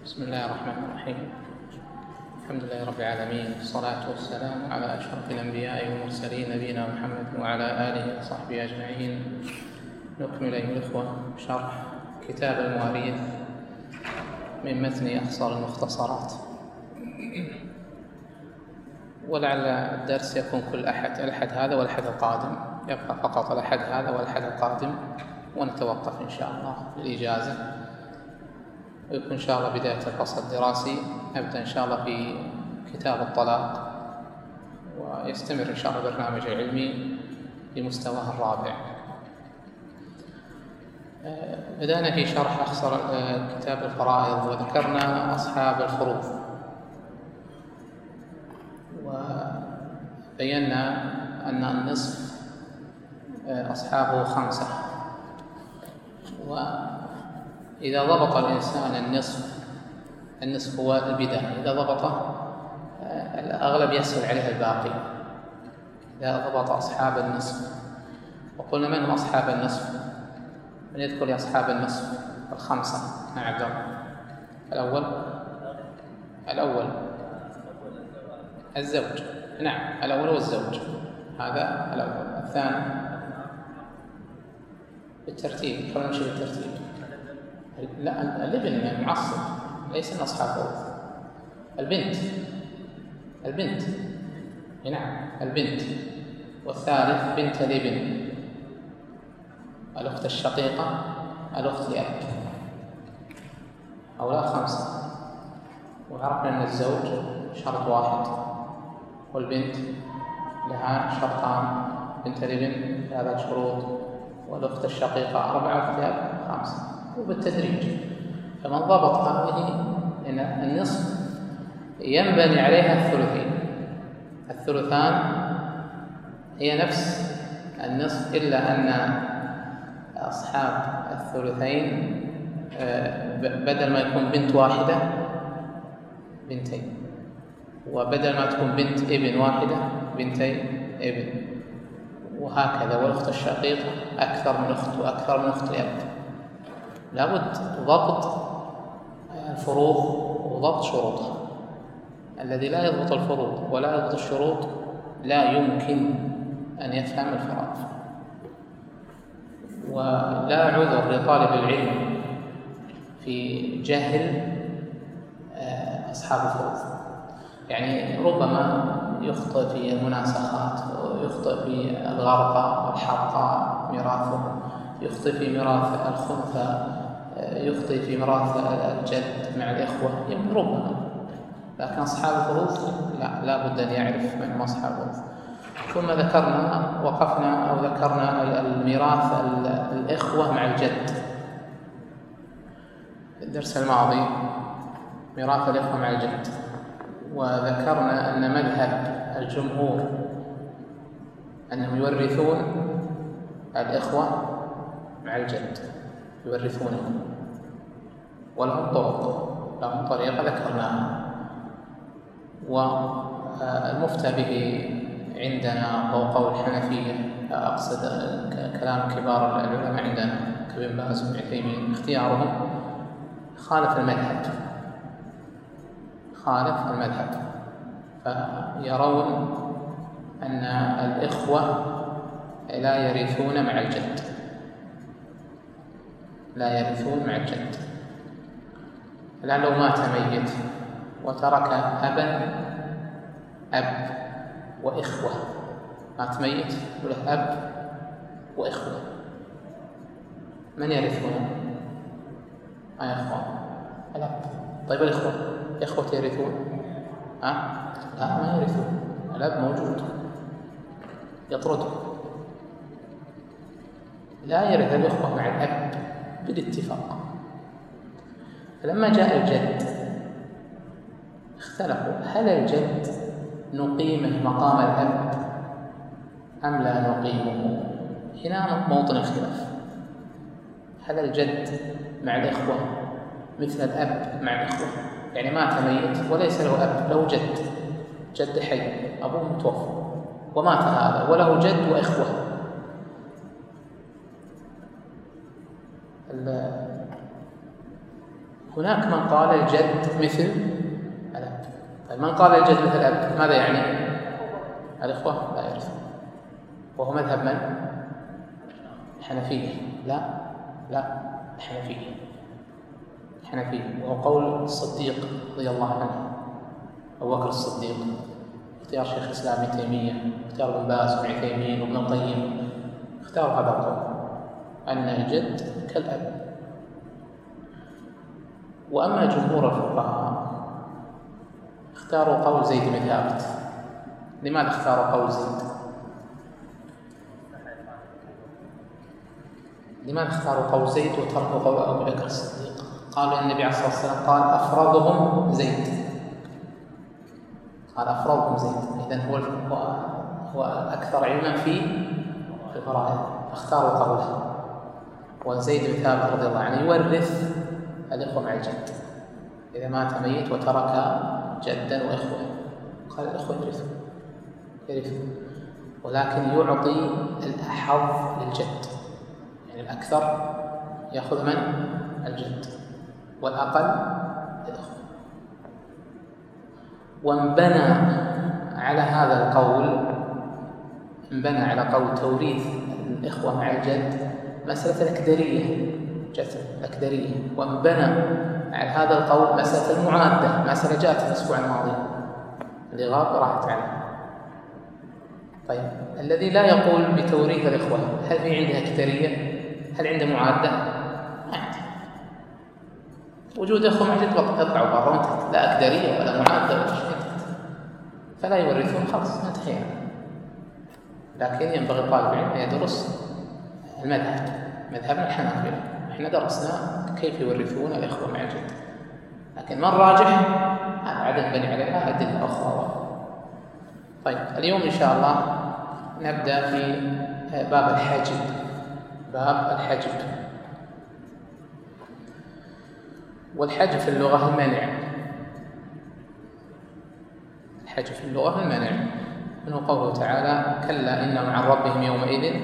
بسم الله الرحمن الرحيم. الحمد لله رب العالمين، والصلاة والسلام على أشرف الأنبياء والمرسلين نبينا محمد وعلى آله وصحبه أجمعين. نكمل أيها الإخوة شرح كتاب المواريث من متن أخصر المختصرات، ولعل الدرس يكون كل أحد، الأحد هذا والأحد القادم، يبقى فقط الأحد هذا والأحد القادم، ونتوقف إن شاء الله للإجازة، ويكون إن شاء الله بداية الفصل الدراسي. نبدأ إن شاء الله في كتاب الطلاق، ويستمر إن شاء الله برنامج علمي لمستواه الرابع. بدأنا في شرح أخصر كتاب الفرائض، وذكرنا أصحاب الفروض، وبينا أن النصف أصحابه 5، وإذا ضبط الإنسان النصف هو البداية، إذا ضبطه الأغلب يسهل عليه الباقي إذا ضبط أصحاب النصف. وقلنا من هم أصحاب النصف؟ من يذكر لي أصحاب النصف 5؟ نعم عبد الله. الأول الزوج، نعم الأول والزوج، هذا الأول. الثاني بالترتيب، خلينا نمشي بالترتيب. لا، الابن المعصب ليس من أصحاب الفروض. البنت نعم البنت. والثالث بنت الابن، الأخت الشقيقة، الأخت لأب. هؤلاء 5. وعرفنا أن الزوج شرط واحد، والبنت لها شرطان، بنت الابن 3 شروط، والأخت الشقيقة 4، والأخت لأب 5، وبالتدريج. فمن ضبط هذه، إن النصف ينبني عليها الثلثان هي نفس النصف، إلا أن أصحاب الثلثين بدل ما يكون بنت واحدة بنتين، وبدل ما تكون بنت ابن واحدة بنتين ابن، وهكذا. والأخت الشقيقة أكثر من أخت وأكثر من أخت لأب. لابد ضبط الفروض وضبط شروطها. الذي لا يضبط الفروض ولا يضبط الشروط لا يمكن أن يفهم الفرائض. ولا عذر لطالب العلم في جهل أصحاب الفروض. يعني ربما يخطئ في المناسخات، يخطئ في الغرقة والحرقة ميراثه، يخطئ في ميراث الخنثى، يخطئ في ميراث الجد مع الإخوة، ربما. لكن أصحاب الفروض لا بد أن يعرف من هم أصحاب الفروض. ثم ذكرنا الميراث الإخوة مع الجد في الدرس الماضي، ميراث الإخوة مع الجد. وذكرنا أن مذهب الجمهور أنهم يورثون الإخوة مع الجد، يورثونهم، ولهم طريقة ذكرناها. والمفتى به عندنا هو قول الحنفية، أقصد كلام كبار العلماء عندنا كابن باز وابن عثيمين، اختيارهم خالف المذهب، فيرون أن الإخوة لا يرثون مع الجد. الآن لو مات ميت وترك أب وإخوة، مات ميت وله أب وإخوة، من يرثونه؟ يا إخوان الأب. طيب الإخوة يرثون؟ لا، ما يرثون. الأب موجود يطرده، لا يرث الإخوة مع الأب بالاتفاق. فلما جاء الجد اختلفوا، هل الجد نقيمه مقام الأب أم لا نقيمه؟ هنا موطن الخلاف. هل الجد مع الإخوة مثل الأب مع الإخوة؟ يعني مات ميت وليس له أب، له جد حي، أبوه متوفى، ومات هذا وله جد وإخوة. هناك من قال الجد مثل الأب. طيب من قال الجد مثل الأب ماذا يعني؟ الإخوة لا يرثون، وهو مذهب من؟ الحنفية. لا الحنفية، وهو قول الصديق رضي الله عنه أبو بكر الصديق، اختيار شيخ الإسلام ابن تيمية، اختيار ابن باز وابن عثيمين وابن القيم، اختاروا هذا القول أن الجد كالأب. وأما جمهور الفقهاء اختاروا قول زيد بن ثابت. لماذا اختاروا قول زيد؟ لماذا اختاروا قول زيد وتركوا قول أبو بكر الصديق؟ قالوا النبي عليه الصلاة والسلام قال أفرضهم زيد، قال أفرضهم زيد، إذن هو الأكثر علما في الفرائض، فاختاروا قوله. وزيد بن ثابت رضي الله عنه يورث الإخوة مع الجد، إذا مات ميت وترك جدا وإخوة قال الإخوة يرثون، ولكن يعطي الأحظ للجد، يعني الأكثر يأخذ من؟ الجد، والأقل الإخوة. وانبنى على هذا القول، انبنى على قول توريث الإخوة مع الجد مسألة الأكدرية، وانبنى على هذا القول مسألة المعادة، مسألة جاءت الأسبوع الماضي اللي غاب راحت عليه. طيب الذي لا يقول بتوريث الإخوة هل في عنده أكدرية؟ هل عنده معادة؟ ما عنده. وجود أخوة مع جد يطلعوا برا وانتهت، لا أكدرية ولا معادة ولا شيء، فلا يورثون، خلاص انتهينا. لكن ينبغي طالب العلم أن يدرس المذهب، مذهبنا الحنابلة، احنا درسنا كيف يورثون الإخوة مع الجد، لكن ما الراجح؟ عدم بني عليها أدلة أخرى. طيب اليوم إن شاء الله نبدأ في باب الحجب. والحجب في اللغة المنع. الحجب في اللغة المنع، منه قوله تعالى كلا إنهم عن ربهم يومئذ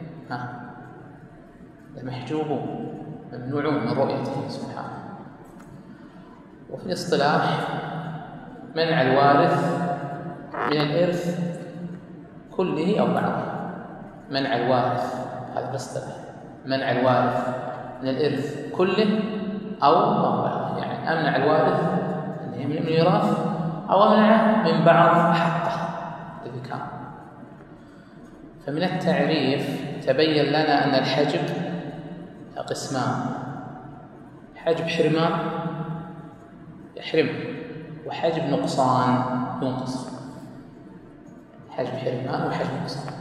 لمحجوبون، ممنوعون من رؤيته سبحانه. وفي الاصطلاح منع الوارث من الإرث كله أو بعضه. منع الوارث، هذا الاصطلاح، منع الوارث من الإرث كله أو بعضه، يعني أمنع الوارث من الميراث أو أمنعه من بعض حقه الذي كان. فمن التعريف تبين لنا أن الحجب قسمان: حجب حرمان يحرم، وحجب نقصان ينقص. حجب حرمان وحجب نقصان.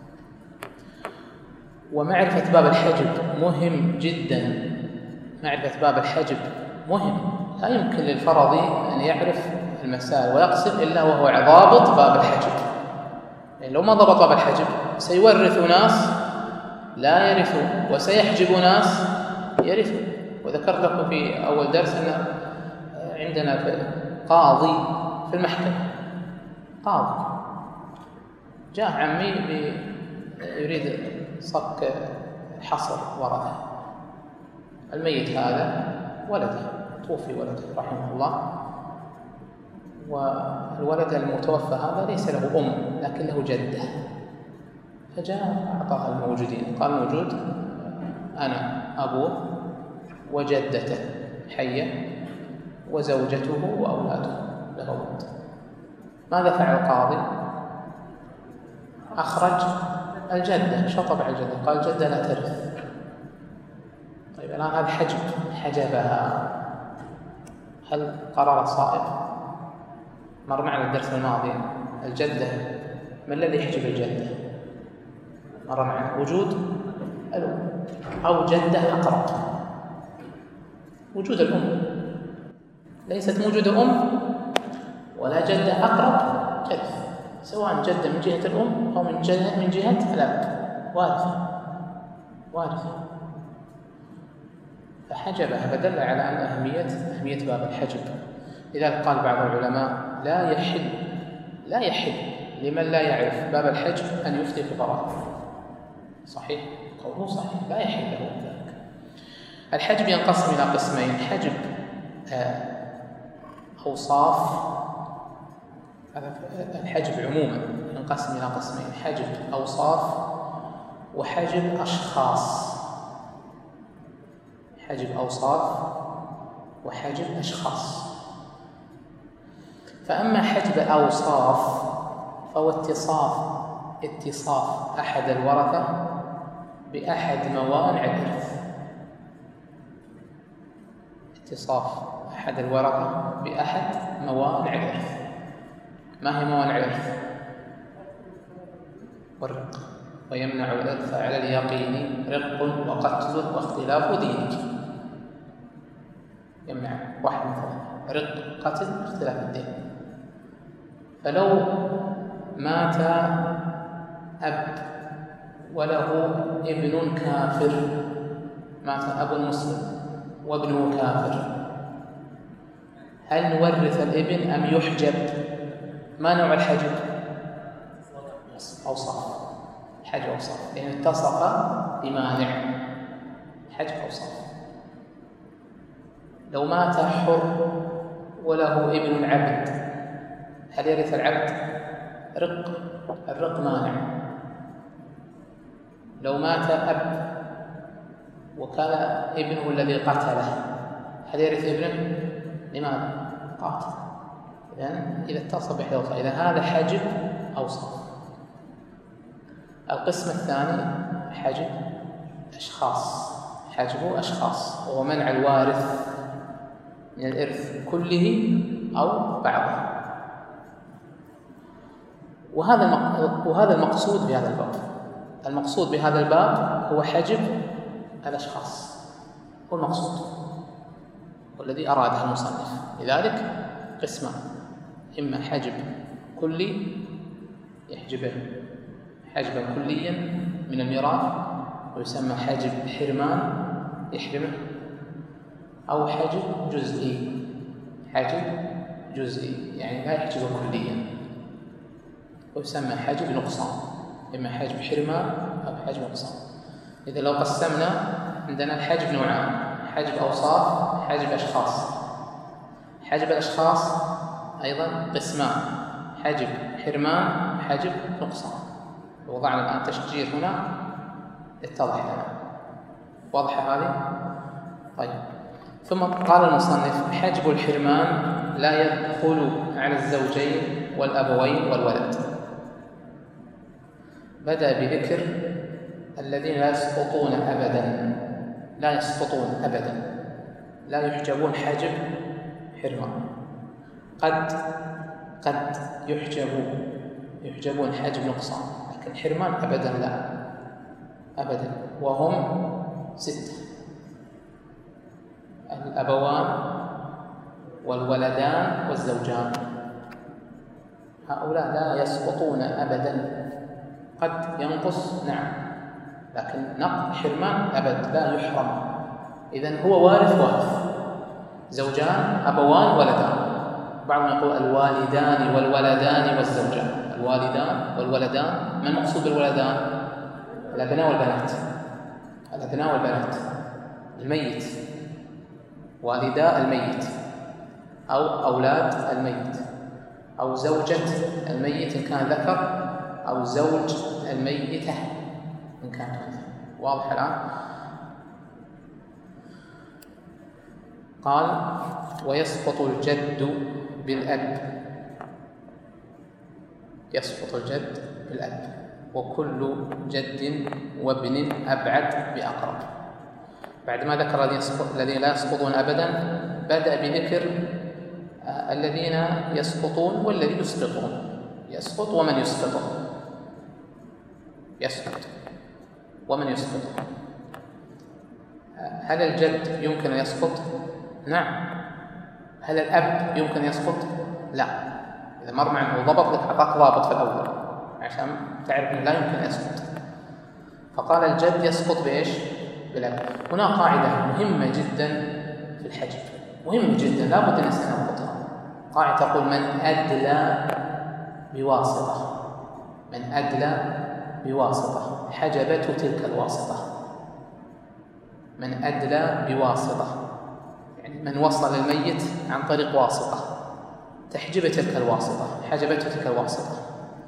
ومعرفة باب الحجب مهم جدا، معرفة باب الحجب مهم، لا يمكن للفرضي أن يعرف المسائل ويقصد إلا وهو ضابط باب الحجب. يعني لو ما ضبط باب الحجب سيورث ناس لا يرثون، وسيحجب ناس يرثون. وذكرت لكم في أول درس أن عندنا قاضي في المحكمة، قاضي جاء عمي يريد صك حصر ورثة الميت، هذا ولده توفي، ولده رحمه الله، والولد المتوفى هذا ليس له أم لكن له جدة، فجاء أعطاها الموجودين، قال موجود أنا أبوه وجدته حية وزوجته وأولاده له ولد. ماذا فعل القاضي؟ أخرج الجدة، شطب على الجدة، قال الجدة لا ترث. طيب الآن هذا حجبها، هل قرار صائب؟ مر معنا الدرس الماضي الجدة، ما الذي يحجب الجدة؟ مر معنا وجود الأم أو جدة أقرب. وجود الأم، ليست موجود أم ولا جدة أقرب جد، سواء جدة من جهة الأم أو من جهة الأب، وارثة. فحجبها، فدل على أن أهمية باب الحجب. لذلك قال بعض العلماء لا يحل لمن لا يعرف باب الحجب أن يفتي في فرائض. صحيح، قوله صحيح، لا يحل له ذلك. الحجب ينقسم إلى قسمين: حجب أوصاف. الحجب عموما ينقسم إلى قسمين: حجب أوصاف وحجب أشخاص. حجب أوصاف وحجب أشخاص. فأما حجب أوصاف فهو اتصاف أحد الورثة بأحد موانع الإرث. اتصاف أحد الورثة بأحد موانع الإرث. ما هي موانع الإرث؟ والرق. ويمنع الإرث على اليقين رق وقتل واختلاف دينك. يمنع واحد مثلا: رق، قتل، اختلاف الدين. فلو مات أب وله ابن كافر، مات أب مسلم وابنه كافر، هل نورث الابن أم يحجب؟ ما نوع الحجب؟ أوصاف. حجب أوصاف، لأنه اتصف بمانع. حجب أوصاف. لو مات حر وله ابن عبد، هل يرث العبد؟ رق، الرق مانع. لو مات أب وكان ابنه الذي قتله، هل يرث ابنه؟ لماذا؟ قاتل. إذا اتصل بإحدى الأوصاف، إذا هذا حجب أوصاف. القسم الثاني حجب أشخاص. حجب أشخاص وهو منع الوارث من الإرث كله أو بعضه. وهذا المقصود بهذا الباب. المقصود بهذا الباب هو حجب الأشخاص، هو المقصود والذي أراده المصنف. لذلك قسمان: إما حجب كلي يحجبه حجبا كليا من الميراث ويسمى حجب حرمان يحرمه، أو حجب جزئي. حجب جزئي يعني لا يحجبه كليا ويسمى حجب نقصان، إما حجب حرمان أو حجب نقصان. إذا لو قسمنا عندنا الحجب نوعان: حجب أوصاف، حجب أشخاص. حجب الأشخاص أيضا قسمان: حجب حرمان، حجب نقصان. وضعنا الآن تشجير هنا اتضح لنا. واضحة هذه؟ طيب. ثم قال المصنف: حجب الحرمان لا يدخل على الزوجين والأبوين والولد. بدأ بذكر الذين لا يسقطون أبدا، لا يسقطون أبدا، لا يحجبون حجب حرمان. قد يحجبون حجب نقصان، لكن حرمان أبدا لا، أبدا. وهم 6: الأبوان والولدان والزوجان. هؤلاء لا يسقطون أبدا. قد ينقص نعم، لكن حرمان أبد لا يحرم. إذن هو وارث. زوجان، أبوان، ولدان. بعضهم يقول الوالدان والولدان والزوجان. الوالدان والولدان، ما المقصود بالولدان؟ الأبناء والبنات. الأبناء والبنات الميت، والدا الميت أو أولاد الميت أو زوجة الميت إن كان ذكر أو زوج الميتة إن كانت أنثى. واضح الآن؟ قال: ويسقط الجد بالأب. يسقط الجد بالأب، وكل جد وابن أبعد بأقرب. بعد ما ذكر الذين لا يسقطون أبدا، بدأ بذكر الذين يسقطون والذي يسقطون. يسقط ومن يسقطه. يسقط ومن يسقطه. هل الجد يمكن أن يسقط؟ نعم. هل الأب يمكن أن يسقط؟ لا. إذا مر معه ضبط لك، أعطاك ضابط في الأول عشان تعرف أنه لا يمكن أن يسقط. فقال الجد يسقط بإيش؟ بالأب. هنا قاعدة مهمة جدا في الحجب، مهمة جدا لا بد أن الإنسان يضبطها. قاعدة تقول: من أدلى بواسطة. من أدلى بواسطة حجبته تلك الواسطة. من أدلى بواسطة يعني من وصل الميت عن طريق واسطة تحجب تلك الواسطة، حجبته تلك الواسطة،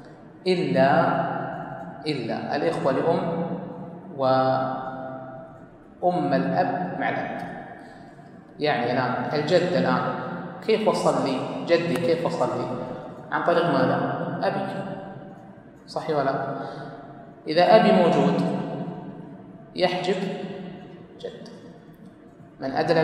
إلا الإخوة لأم وأم الأب مع الأب. يعني الآن الجد الآن كيف وصل لي جدي؟ كيف وصل لي؟ عن طريق ماذا؟ أبي، صحيح ولا؟ إذا أبي موجود يحجب جد. من أدلى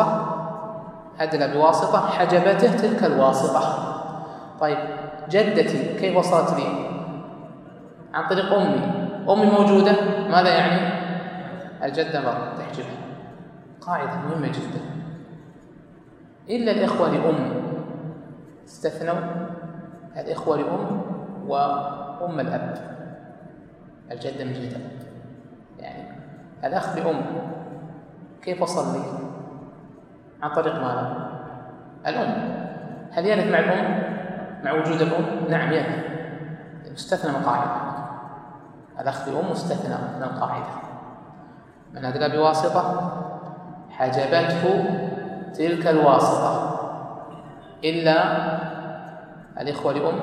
بواسطة حجبته تلك الواسطة. طيب جدتي كيف وصلت لي؟ عن طريق أمي موجودة، ماذا يعني؟ الجدة مرة تحجبها. قاعدة مهمة جدا. إلا الإخوة لأم استثنوا الإخوة لأم وأم الأب، الجدة من جهة الأب. يعني الأخ لأم كيف وصل لي؟ عن طريق ماذا؟ الأم. هل يرث مع الأم مع وجود الأم؟ نعم يرث، مستثنى من القاعدة. الأخ لأم مستثنى من القاعدة. من أدلى بواسطة حجبته تلك الواسطة، إلا الإخوة لأم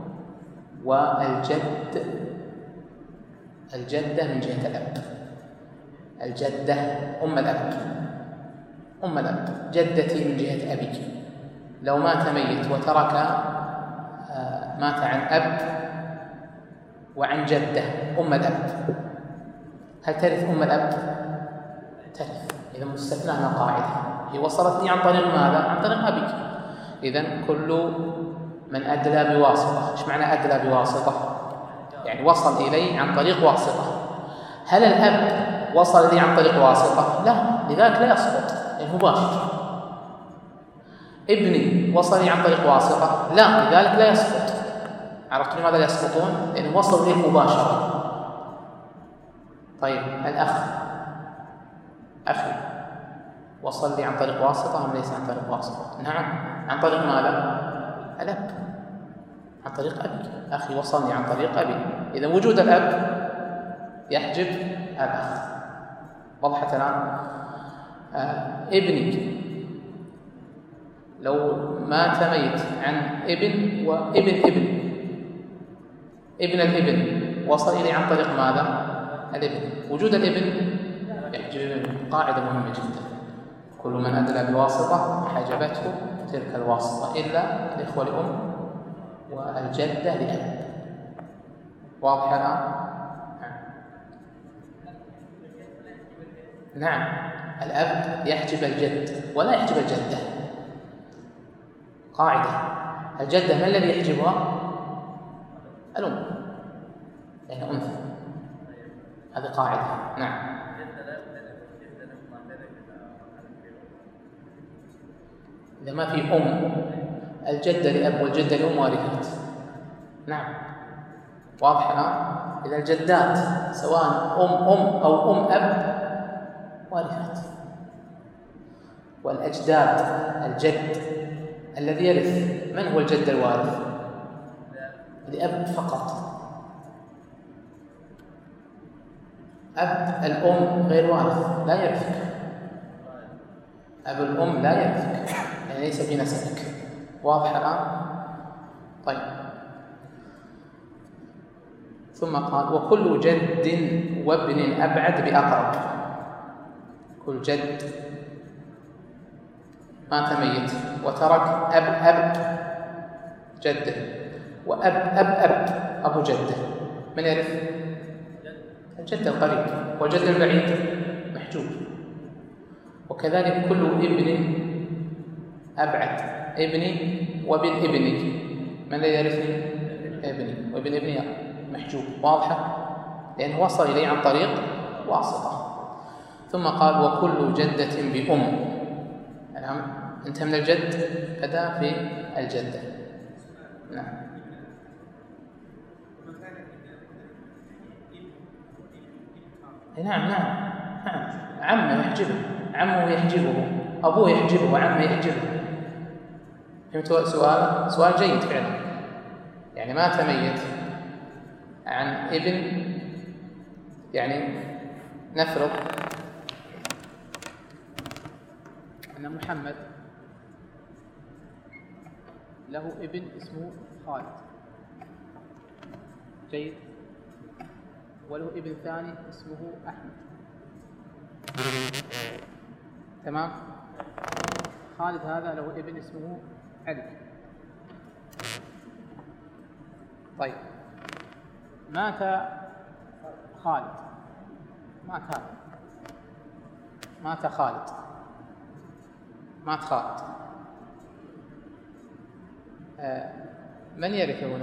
الجدة من جهة الأب. الجدة أم الأب، جدتي من جهة أبي. لو مات ميت وترك مات عن أب وعن جدة أم الأب، هل ترث أم الأب؟ ترث. إذا مستثنى من القاعدة، هي وصلتني عن طريق ماذا؟ عن طريق أبي. إذن كل من أدلى بواسطة. إيش معنى أدلى بواسطة؟ يعني وصل إلي عن طريق واسطة. هل الأب وصل لي عن طريق واسطة؟ لا، لذلك لا يسقط، يعني مباشر. ابني وصل لي عن طريق واسطة؟ لا، لذلك لا يسقط. عرفت لماذا لا يسقطون؟ لأنه وصل لي مباشرة. طيب الأخ، أخي وصل لي عن طريق واسطة أم ليس عن طريق واسطة؟ نعم، عن طريق ماذا؟ الأب، عن طريق أبي. أخي وصلني عن طريق أبي. إذا وجود الأب يحجب الأخ. وضحت الآن؟ ابنك لو مات ميت عن ابن وابن الابن وصل إليه عن طريق ماذا؟ الابن. وجود الابن يحجب الابن. قاعدة مهمة جدا. كل من أدلى بواسطة حجبته تلك الواسطة، إلا الإخوة لأم والجدة لأب. واضح الآن؟ نعم، الأب يحجب الجد ولا يحجب الجدة. قاعدة. الجدة ما الذي يحجبها؟ الأم، لأنها أنثى. هذه قاعدة. نعم. إذا ما في أم، الجدة لأب والجدة لأم وارثات. نعم، واضح الآن؟ إذا الجدات سواء أم أو أم أب وارثات. والأجداد، الجد الذي يرث، من هو الجد الوارث؟ لأب فقط. أب الأم غير وارث، لا يرثك. أب الأم لا يرثك، يعني ليس بنسبك. واضح الآن؟ طيب. ثم قال: وكل جد وابن أبعد بأقرب. كل جد مات ميت وترك أب جده وأب أبو جده، من يرث؟ الجد القريب، والجد البعيد محجوب. وكذلك كل ابن أبعد، ابني وابن ابنك، من الذي يرثني؟ ابني وابن ابني محجوب. واضحة؟ لأنه وصل إليه عن طريق واسطة. ثم قال: وكل جدة بأم. الآن انتهى من الجد، بدأ في الجدة. نعم. نعم. عمه يحجبه، عمه يحجبه، أبوه يحجبه، وعمه يحجبه. فهمت سؤال جيد فعلا. يعني مات ميت عن ابن، يعني نفرض أن محمد له ابن اسمه خالد، جيد، وله ابن ثاني اسمه أحمد، تمام. خالد هذا له ابن اسمه علي. طيب مات خالد، مات خالد، من يرث هنا؟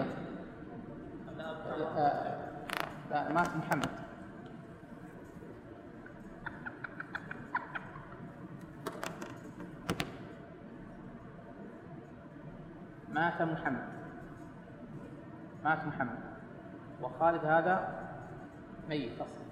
لا، مات محمد. مات محمد وخالد هذا ميت أصلا.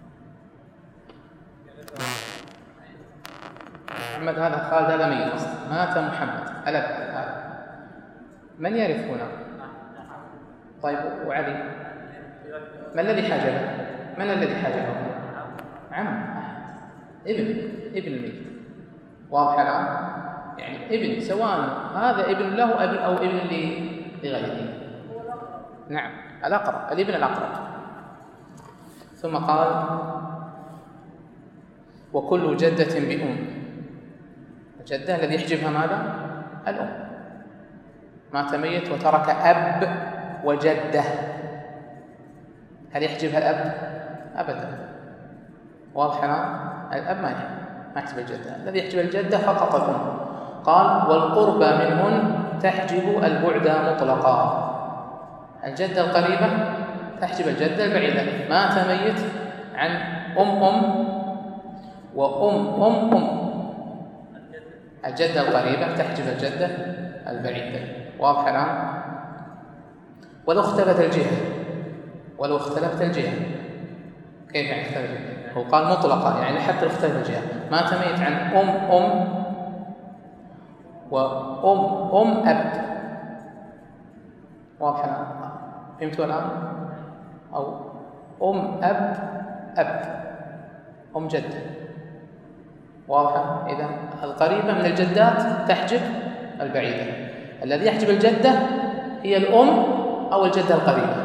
محمد هذا، خالد هذا ميت أصلا، مات محمد الأب هذا. من يرث هنا؟ طيب وعلي ما الذي حاجبه؟ من الذي حاجبه؟ عم، ابن الميت. واضح الآن؟ يعني ابن، سواء هذا ابن له ابن أو ابن لغيره. نعم، الأقرب، الابن الأقرب. ثم قال: وكل جدة بأم. الجدة الذي يحجبها ماذا؟ الأم. مات ميت وترك أب وجدة، هل يحجبها الأب؟ أبدا. واضح الآن؟ الأب ما يحجب الجدة، الذي يحجب الجدة فقط الأم. قال: والقربى منهن تحجب البعد مطلقا. الجدة القريبة تحجب الجدة البعيدة. مات ميت عن أم وأم. الجدة القريبة تحجب الجدة البعيدة. واضح الآن؟ ولو اختلفت الجهة، كيف يعني اختلفت الجهة؟ هو قال مطلقة، يعني حتى لو اختلفت الجهة. مات ميت عن أم وأم أب. واضح الآن؟ فهمتوا الآن؟ أو أب أم جد. واضحة؟ إذا القريبة من الجدات تحجب البعيدة. الذي يحجب الجدة هي الأم أو الجدة القريبة.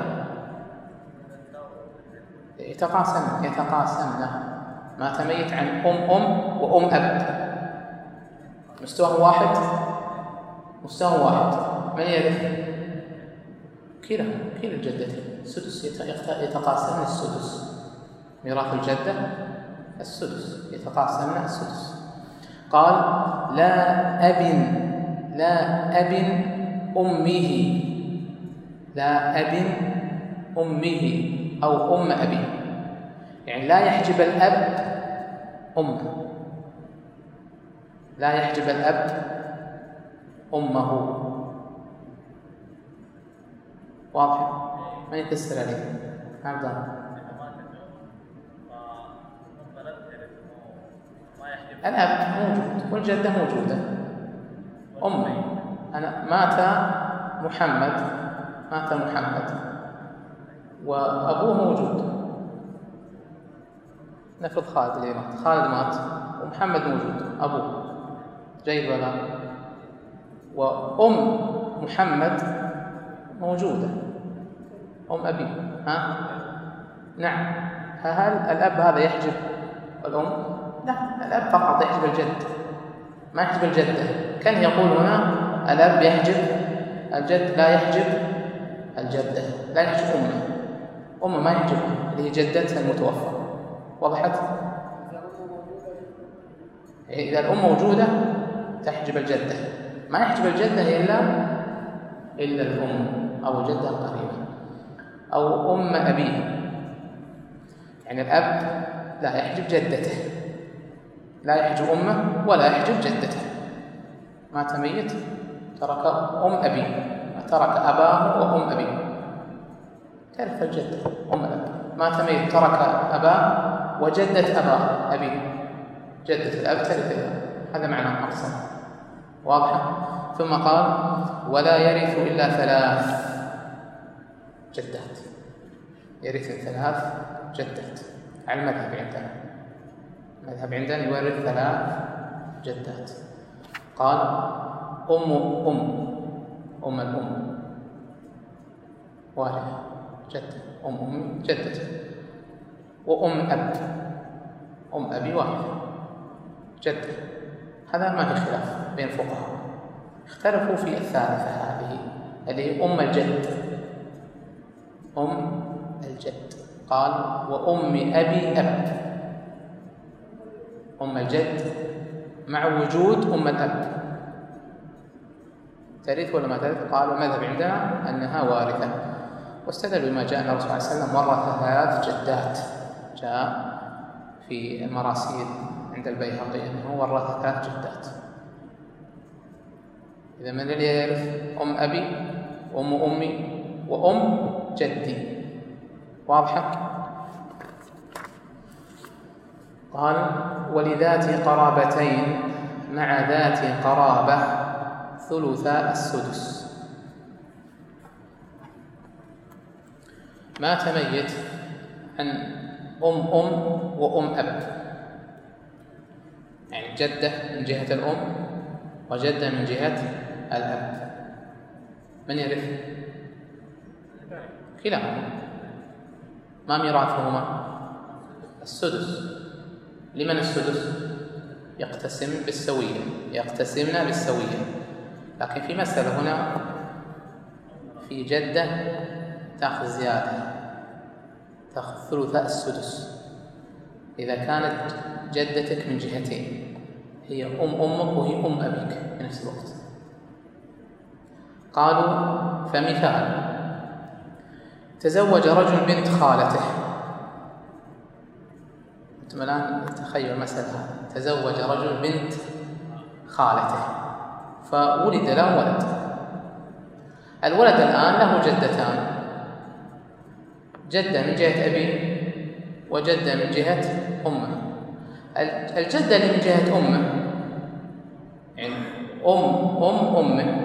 يتقاسمن. مات ميت عن أم وأم أب، مستوى واحد. من يرث؟ كلا الجدتين السدس، يتقاسمن السدس. ميراث الجدة السدس، يتقاسمن السدس. قال: لا أب أمه أو أم أبيه، يعني لا يحجب الأب أمه، لا يحجب الأب أمه. واضح؟ من يفسر عليه؟ عبد الله. الأب موجود والجدة موجودة. أمي أنا مات محمد وأبوه موجود. نفرض خالد مات ومحمد موجود، أبوه جيد ولا؟ وأم محمد موجودة، أم أبي. نعم. هل الأب هذا يحجب الأم؟ لا، الأب فقط يحجب الجد، ما يحجب الجدة. كان يقول هنا الأب يحجب الجد، لا يحجب الجدة، لا يحجب أمه ما يحجبها، اللي هي جدتها المتوفى. وضحت؟ إذا الأم موجودة تحجب الجدة، ما يحجب الجدة إلا الأم أو الجدة القريبة أو أم أبيه. يعني الأب لا يحجب جدته، لا يحجب أمه ولا يحجب جدته. مات ميت ترك أم أبيه، ترك أباه وأم أبيه، ترك الجدة أم الأب. مات ميت ترك أباه وجدة أبيه، جدة الأب ترث. هذا معنى أقصى. واضح؟ ثم قال: ولا يرث إلا 3 جدات. يرث 3 جدات على المذهب عندنا. المذهب عندنا يورث 3 جدات. قال أم الأم والدة جدة، أم جدته، وأم أبي والدة جدة. هذا ما في خلاف بين الفقهاء. اختلفوا في الثالثة هذه اللي هي أم الجد. قال وأم أبي أم الجد مع وجود أم الأب ترث ولا ما ترث؟ قالوا المذهب عندنا أنها وارثة، واستدلوا بما جاء أن الرسول صلى الله عليه وسلم ورث 3 جدات، جاء في المراسيل عند البيهقي أنه ورث 3 جدات. إذا من الذي يرث؟ أم أبي وأم أمي وأم جدي. واضحة؟ قال ولذات قرابتين مع ذات قرابة ثلثا السدس. مات ميت عن أم وأم أب، يعني جدة من جهة الأم وجدة من جهة الأب. من يرث؟ كلاهما. ما ميراثهما؟ السدس. لمن السدس؟ يقتسمن بالسوية. لكن في مسألة هنا، في جدة تأخذ زيادة، تأخذ ثلث السدس إذا كانت جدتك من جهتين، هي أمك وهي أم أبيك في نفس الوقت. قالوا فمثال: تزوج رجل بنت خالته. أنتم الآن تخيلوا المسألة، تزوج رجل بنت خالته فولد له ولد. الولد الآن له جدتان، جدة من جهة أبيه وجدة من جهة أمه. الجدة اللي من جهة أمه يعني أمه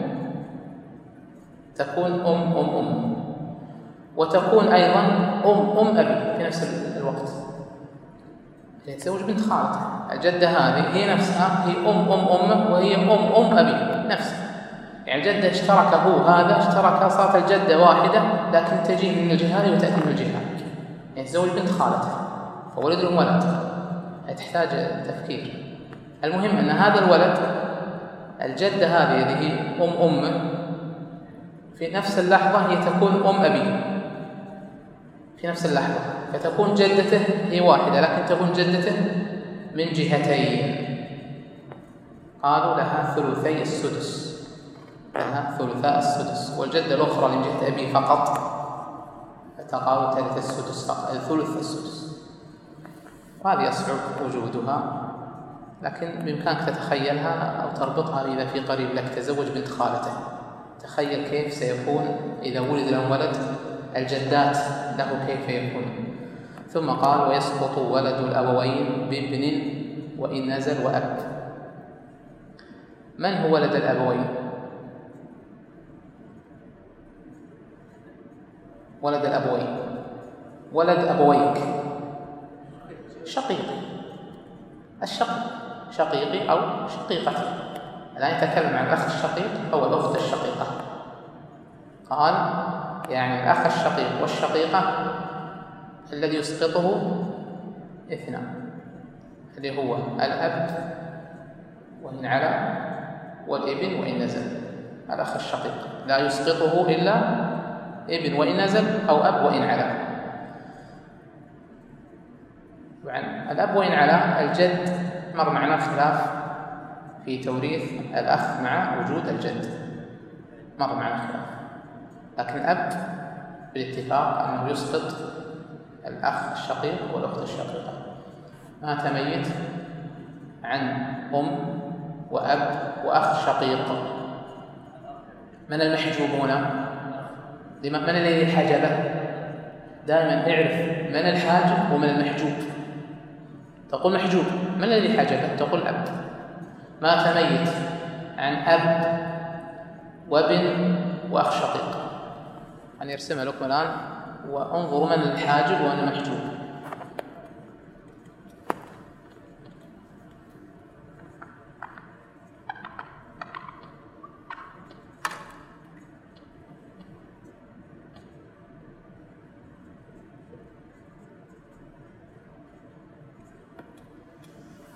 تكون أمه، وتكون أيضا أم أبي في نفس الوقت. يتزوج بنت خالته، الجدة هذه هي نفسها هي أمه وهي أم أبي نفسها. يعني الجدة اشترك صارت الجدة واحدة، لكن تجي من الجهة هذه وتأتي من الجهة هذه. يعني يتزوج بنت خالته فولد له ولد، تحتاج تفكير. المهم أن هذا الولد، الجدة هذه اللي هي أمه، في نفس اللحظة هي تكون أم أبي في نفس اللحظة، فتكون جدته هي واحدة لكن تكون جدته من جهتين. قالوا لها ثلثي السدس، ثلثاء السدس، والجدة الأخرى من جهة أبي فقط فتقالوا ثلث السدس فقط، ثلث السدس. وهذه يصعب وجودها، لكن بإمكانك تتخيلها أو تربطها إذا في قريب لك تزوج بنت خالته. تخيل كيف سيكون إذا ولد له ولد، الجدات له كيف يكون. ثم قال ويسقط ولد الأبوين بابن وإن نزل وأب. من هو ولد الأبوين؟ ولد الأبوين، ولد أبويك شقيقي، شقيقي أو شقيقتي. الآن يتكلم عن الأخ الشقيق أو الأخت الشقيقة. قال يعني الأخ الشقيق والشقيقة الذي يسقطه 2، اللي هو الأب وإن علا والابن وإن نزل. الأخ الشقيق لا يسقطه إلا ابن وإن نزل أو أب وإن علا. طبعا الأب وإن علا، الجد مر معنا خلاف في توريث الأخ مع وجود الجد، مر معنا خلاف، لكن الأب بالاتفاق أنه يسقط الأخ الشقيق والأخت الشقيقة. مات ميت عن وأب وأخ شقيق. من المحجوب هنا؟ من الذي حجبه؟ دائما اعرف من الحاجب ومن المحجوب. تقول محجوب، من الذي حجبه؟ تقول أب. مات ميت عن أب وابن وأخ شقيق. أنا يرسمها لكم الآن وانظروا من الحاجب ومن المحجوب.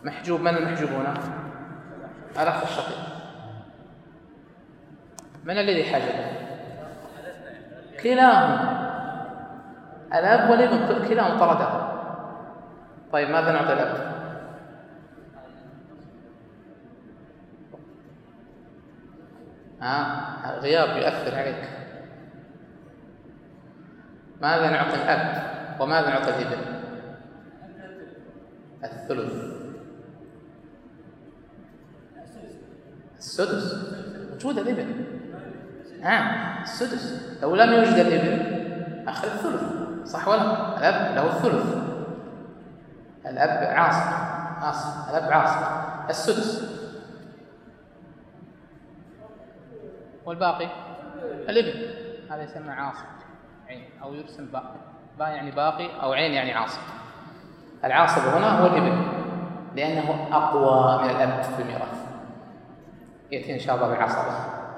محجوب، من المحجوب هنا؟ الأخ الشقيق. من الذي حجبه؟ كلاهما، الأب والابن كلاهما طرده. طيب ماذا نعطي الأب؟ غياب يؤثر عليك. ماذا نعطي الأب وماذا نعطي الابن؟ الثلث. السدس. وجود الابن. السدس. لو لم يوجد الابن أخذ الثلث، صح ولا؟ الأب له الثلث. الأب عاصب. الأب عاصب. السدس. والباقي الابن، هذا يسمى عاصب عين، أو يرسم باء. باء يعني باقي، أو عين يعني عاصب. العاصب هنا هو الابن، لأنه أقوى من الأب في الميراث. يأتي إن شاء الله بالعصبة.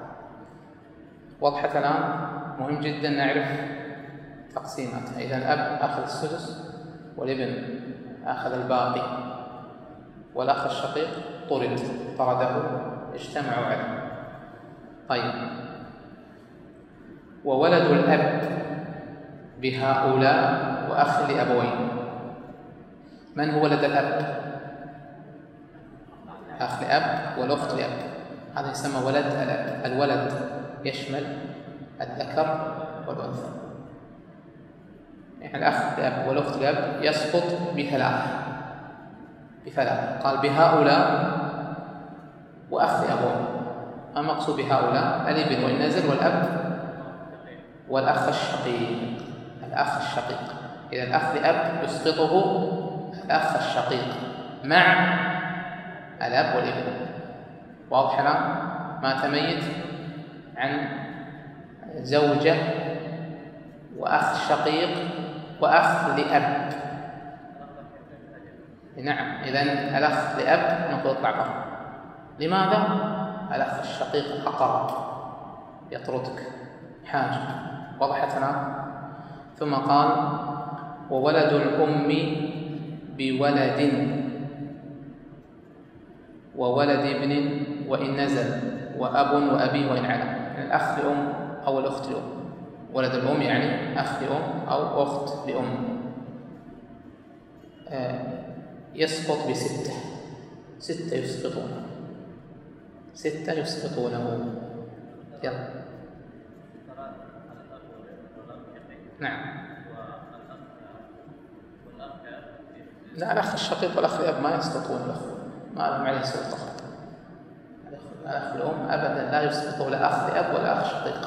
وضحت الآن؟ مهم جدا نعرف تقسيماتها. إذا الأب أخذ السدس، والابن أخذ الباقي، والأخ الشقيق طرده، اجتمعوا عليه. طيب، وولد الأب بهؤلاء وأخ لأبوين. من هو ولد الأب؟ أخ لأب والأخت لأب، هذا يسمى ولد الأب. الولد يشمل الذكر والأنثى. يعني الأخ لأب والأخت لأب يسقط بثلاث. قال بهؤلاء وأخ لأبوين. ما المقصود بهؤلاء؟ الابن وإن نزل، والأب والأخ الشقيق. الأخ الشقيق. إذا الأخ لأب يسقطه الأخ الشقيق مع الأب والابن. واضح الآن؟ ما تميت عن زوجة وأخ شقيق وأخ لأب. نعم، إذن الأخ لأب نقول اطلع برا. لماذا؟ الأخ الشقيق أقرب، يطردك، حاجة. وضحت الآن؟ ثم قال وولد الأم بولد وولد ابن وإن نزل، وأب وأبي وإن علم. يعني الأخ لأم أو الأخت لأم. ولد الأم يعني أخ لأم أو أخت لأم. يسقط بستة. ستة يسقطونه. يلا. نعم. لا، الأخ الشقيق والأخ الأب ما يسقطون الأخوة، ما لهم عليه سلطة. الأخ الأم أبدا لا يسقطه لا أخ لأب ولا أخ شقيق.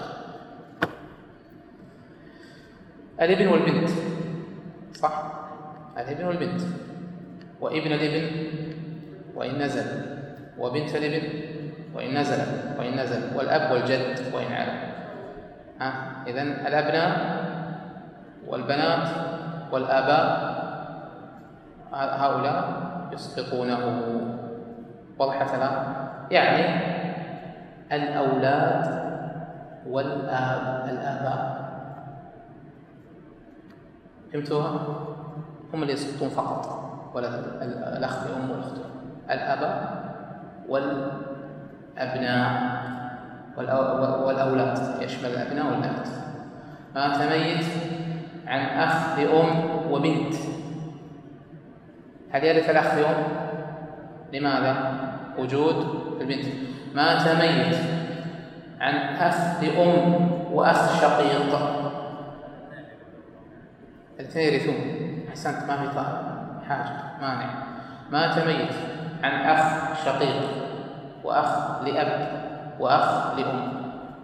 الابن والبنت، صح؟ الابن والبنت، وابن الابن وإن نزل، وبنت الابن وإن نزل، والأب والجد وإن علم. إذن الأبناء والبنات والآباء هؤلاء يسقطونه. وضحت الآن؟ يعني الأولاد والآباء، فهمتوها؟ هم اللي يسقطون فقط، ولا الأخ لأم والأخت. الآباء والأبناء والأولاد، يشمل الأبناء والبنات. ما تميت عن أخ لأم وبنت. هل يرث الأخ لأم؟ لماذا؟ وجود البنت. ما تميت عن أخ لأم وأخ شقيق. الاثنين يرثون. أحسنت، ما في حاجة مانع. ما تميت عن أخ شقيق وأخ لأب وأخ لأم،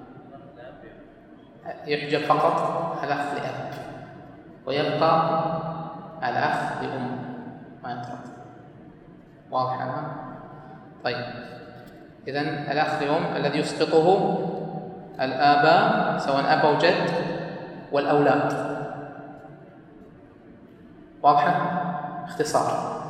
يحجب فقط الأخ لأب ويبقى الأخ لأم، ما يطرد. واضح الآن؟ طيب، إذن الأخ لأم الذي يسقطه الآباء سواء أب أو جد والأولاد. واضحة؟ اختصار.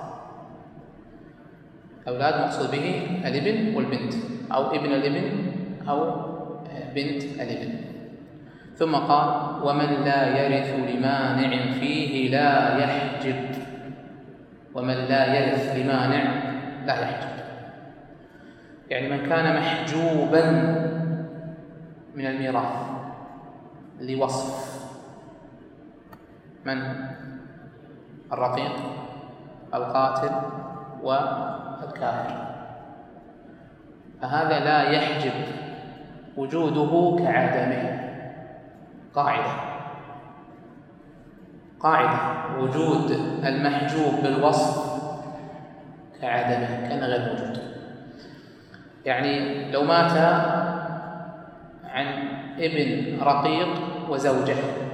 أولاد مقصود به الابن والبنت، أو ابن الابن أو بنت الابن. ثم قال ومن لا يرث لمانع فيه لا يحجب. ومن لا يرث لمانع لا يحجب. يعني من كان محجوبا من الميراث لوصف، من الرقيق، القاتل، والكافر، فهذا لا يحجب وجوده كعدمه. قاعدة وجود المحجوب بالوصف كعدمه، كان غير موجود. يعني لو مات عن ابن رقيق وزوجة،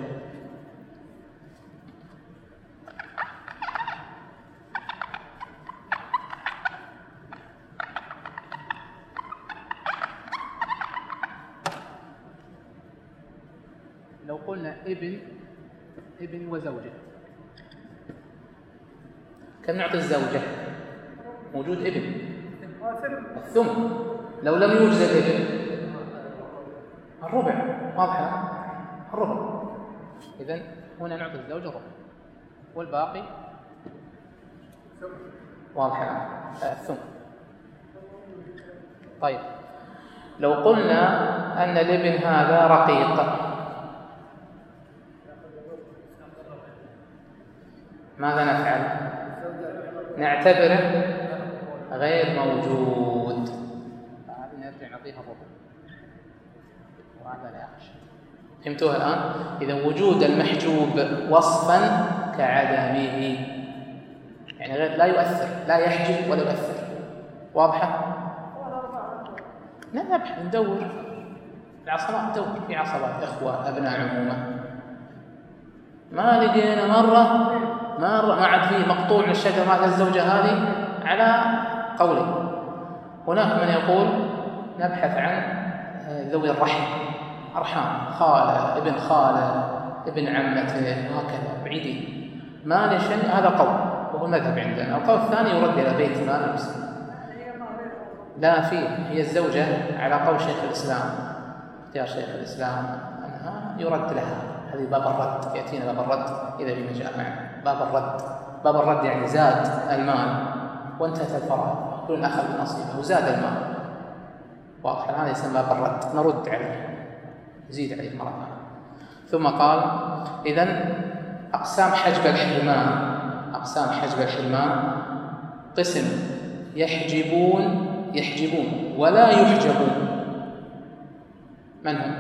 لو قلنا ابن وزوجة، كم نعطي الزوجة؟ موجود ابن الثمن. لو لم يوجد الابن الربع. واضح؟ الربع. إذن هنا نعطي الزوجة الربع والباقي واضح الثمن. طيب لو قلنا أن الابن هذا رقيق، ماذا نفعل؟ نعتبره غير موجود، فهذه نرجع نعطيها الربع وهذا لا يخشى. فهمتوها الآن؟ إذا وجود المحجوب وصفا كعدمه، يعني غير لا يؤثر، لا يحجب ولا يؤثر. واضحة؟ نبحث ندور العصبات، ندور في عصبات إخوة أبناء عمومة، ما لقينا مرة ما عاد فيه مقطوع من الشجرة مع الزوجة هذه على قولي. هناك من يقول نبحث عن ذوي الرحم، أرحام، خالة، ابن خالة، ابن عمته، وهكذا بعيدين، ما لشيء. هذا قول وهو المذهب عندنا. القول الثاني يرد إلى بيت مال المسلم. لا فيه، هي الزوجة على قول شيخ الإسلام، اختيار شيخ الإسلام أنها يرد لها. هذه باب الرد، يأتينا باب الرد إذا في مجال معنا. باب الرد يعني زاد المال وانتهت الفراغ، كل أخذ نصيبه وزاد المال. واضح؟ هذا يسمى باب الرد، نرد عليه، نزيد عليه مرة ثانية. ثم قال: إذن أقسام حجب الحرمان قسم يحجبون ولا يحجبون. من هم؟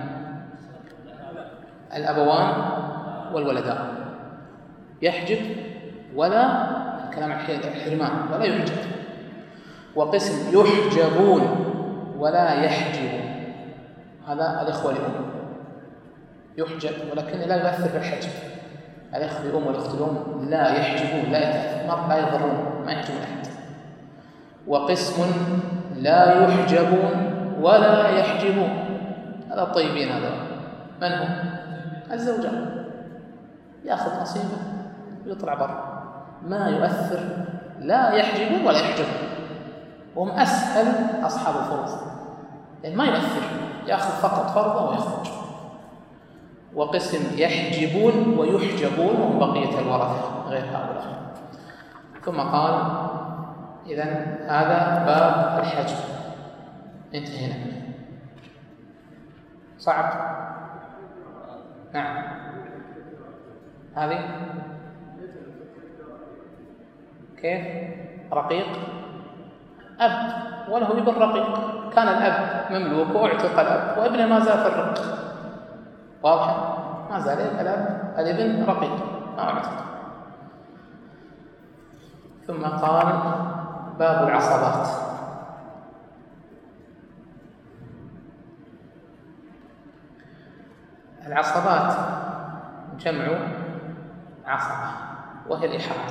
الأبوان والولدان. يحجب ولا كلام الحرمان ولا يحجب. وقسم يحجبون ولا يحجبون، هذا الإخوة لأم. يحجب ولكن لا يؤثر بالحجب. الإخوة لأم والأخت لأم لا يحجبون، لا يتأثر، لا يضرون، ما يحجبون أحد. وقسم لا يحجبون ولا يحجبون، هذا الطيبين. هذا من هم؟ الزوجان، يأخذ نصيبه ويطلع برا، ما يؤثر، لا يحجبون ولا يحجبون، وهم أسهل أصحاب الفروض، يعني ما يؤثر، يأخذ فقط فرضه ويخرج. وقسم يحجبون ويحجبون وهم بقية الورثة غير هؤلاء. ثم قال: إذن هذا باب الحجب، انتهينا منه. صعب؟ نعم. هذه كيف؟ رقيق، أب وله ابن رقيق، كان الأب مملوك واعتق الأب وابنه ما زال في الرق. واضح؟ ما زال الابن رقيق ما اعتق. ثم قال: باب العصبات. العصبات جمع عصبة، وهي الإحاطة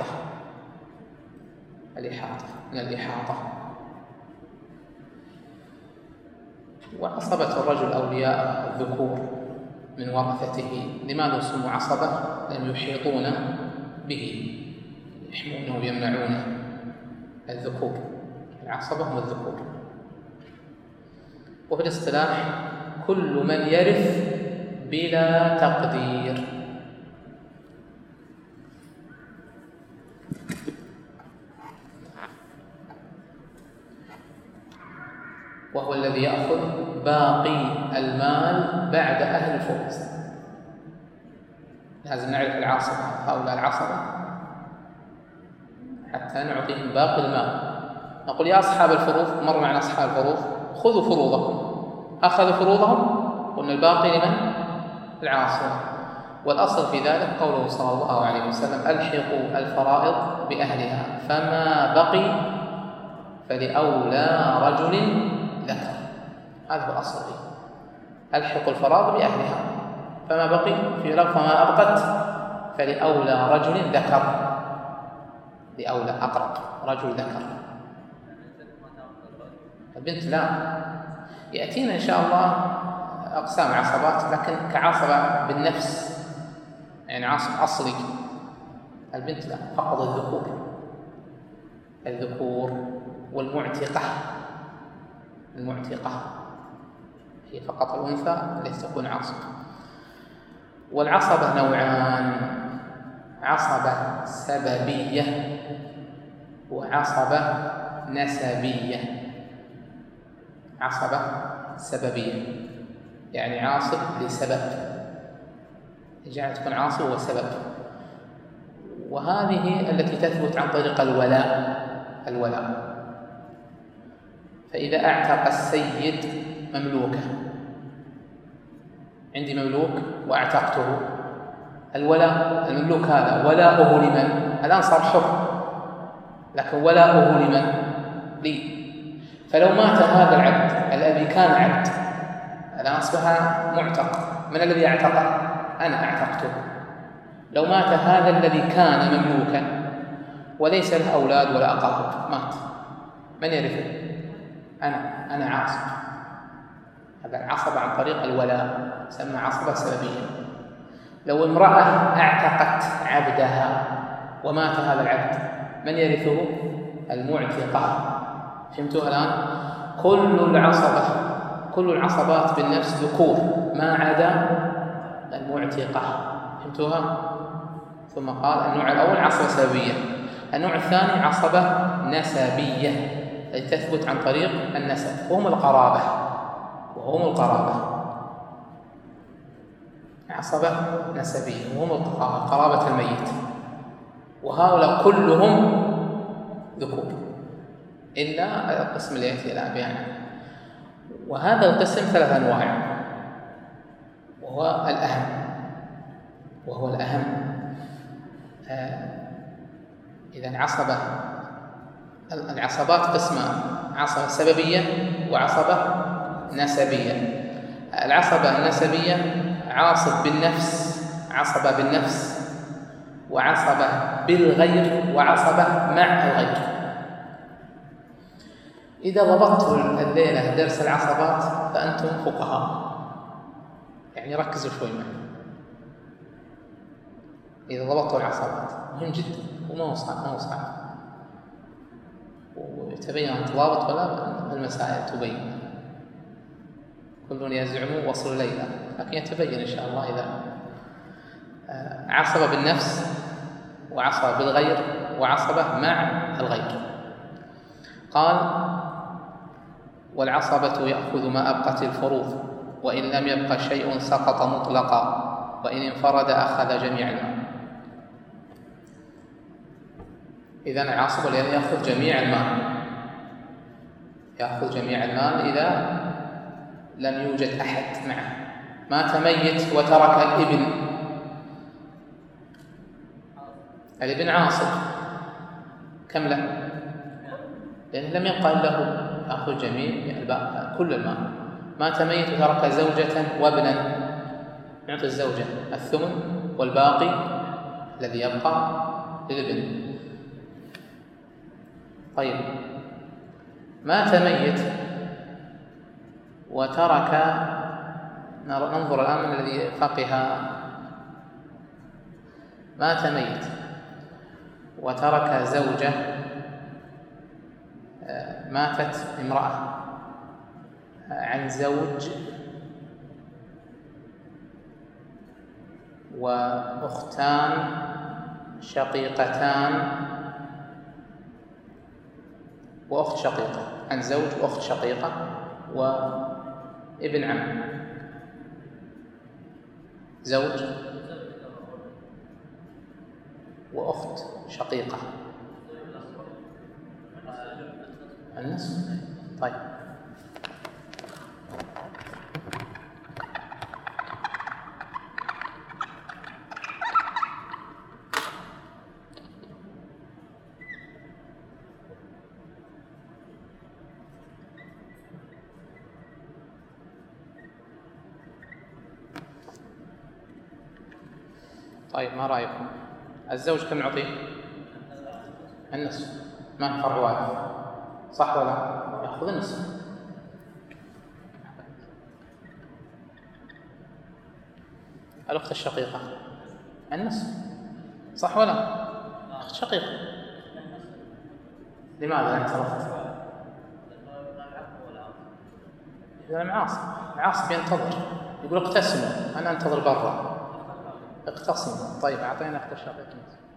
من الإحاطة. وعصبة الرجل أولياء الذكور من ورثته. لماذا سموا عصبة؟ لأن يحيطون به، يحمونه ويمنعونه. الذكور، العصبة هم الذكور. وفي الاصطلاح كل من يرث بلا تقدير. الذي يأخذ باقي المال بعد أهل الفروض. لازم نعرف العاصبة، هؤلاء العصبة، حتى نعطيهم باقي المال. نقول يا أصحاب الفروض، مر معنا أصحاب الفروض، خذوا فروضهم. أخذوا فروضهم، قلنا الباقي لمن؟ العاصبة. والأصل في ذلك قوله صلى الله عليه وسلم: ألحقوا الفرائض بأهلها، فما بقي فلأولى رجل ذكر. هذا هو الأصل فيه، ألحقوا الفرائض بأهلها، فما بقي في لفظ فما أبقت فلأولى رجل ذكر، لأولى أقرب رجل ذكر. البنت لا، يأتينا إن شاء الله أقسام عصبات، لكن كعصبة بالنفس، يعني عصب أصلي. البنت لا، فقط الذكور والمعتقة. المعتقة هي فقط الأنثى التي تكون عصبة. والعصبة نوعان: عصبة سببية وعصبة نسبية. عصبة سببية يعني عاصب لسبب، جعل تكون عاصب هو سبب، وهذه التي تثبت عن طريق الولاء. فإذا أعتق السيد مملوكه، عندي مملوك وأعتقته، الولاء، المملوك هذا ولاؤه لمن؟ الآن صار حر، لكن ولاؤه لمن؟ لي. فلو مات هذا العبد الذي كان عبد، الآن أصبح معتق، من الذي اعتقه؟ أنا أعتقته. لو مات هذا الذي كان مملوكا وليس له أولاد ولا أقارب، مات، من يرثه؟ أنا عاصب. هذا العصبة عن طريق الولاء، تسمى عصبة سببية. لو امرأة اعتقت عبدها ومات هذا العبد، من يرثه؟ المعتقة. فهمتوا الآن؟ كل العصبات بالنفس ذكور ما عدا المعتقة. فهمتوها؟ ثم قال النوع الأول عصبة سببية، النوع الثاني عصبة نسبية التي تثبت عن طريق النسب، وهم القرابة. عصبة نسبية وهم قرابة الميت، وهؤلاء كلهم ذكور إلا القسم اللي يأتي الآن يعني. وهذا القسم 3 أنواع، وهو الأهم. إذن العصبات قسمان: عصبة سببية وعصبة نسبية. العصبة النسبية عصبة بالنفس وعصبة بالغير وعصبة مع الغير. إذا ضبطتوا الليلة درس العصبات فأنتم فقهاء، يعني ركزوا شوي معي. إذا ضبطتوا العصبات مهم جدا، وما هو صعب، ويتبين التضابط ولا المسائل تبين. كل يزعم وصل ليلة، لكن يتبين إن شاء الله إذا عصبة بالنفس وعصبة بالغير وعصبة مع الغير. قال: والعصبة يأخذ ما أبقت الفروض، وإن لم يبق شيء سقط مطلقا، وإن انفرد أخذ جميع المال. إذن العاصب يأخذ جميع المال إذا لم يوجد أحد معه. مات ميت وترك الابن عاصب، كم له؟ لأنه لم يبقى إلا هو، يأخذ جميع كل المال. مات ميت وترك زوجة وابنا، نعطي الزوجة الثمن والباقي الذي يبقى للابن. طيب، مات ميت وترك، ننظر الآن من الذي فقه. مات ميت وترك زوجة، ماتت امرأة عن زوج وأختان شقيقتان وأخت شقيقة، عن زوج وأخت شقيقة وابن عم، زوج وأخت شقيقة، النصف. طيب طيب ما رأيكم؟ الزوج كم نعطيه؟ النصف، ما فرع وارث، صح ولا؟ يأخذ النصف. الأخت الشقيقة النصف، صح ولا؟ أخت شقيقة. لماذا اعترفت؟ إذا العاصب ينتظر، يقول اقتسموا، أنا أنتظر برا، اقتسموا. طيب أعطينا أخت الشقيقة.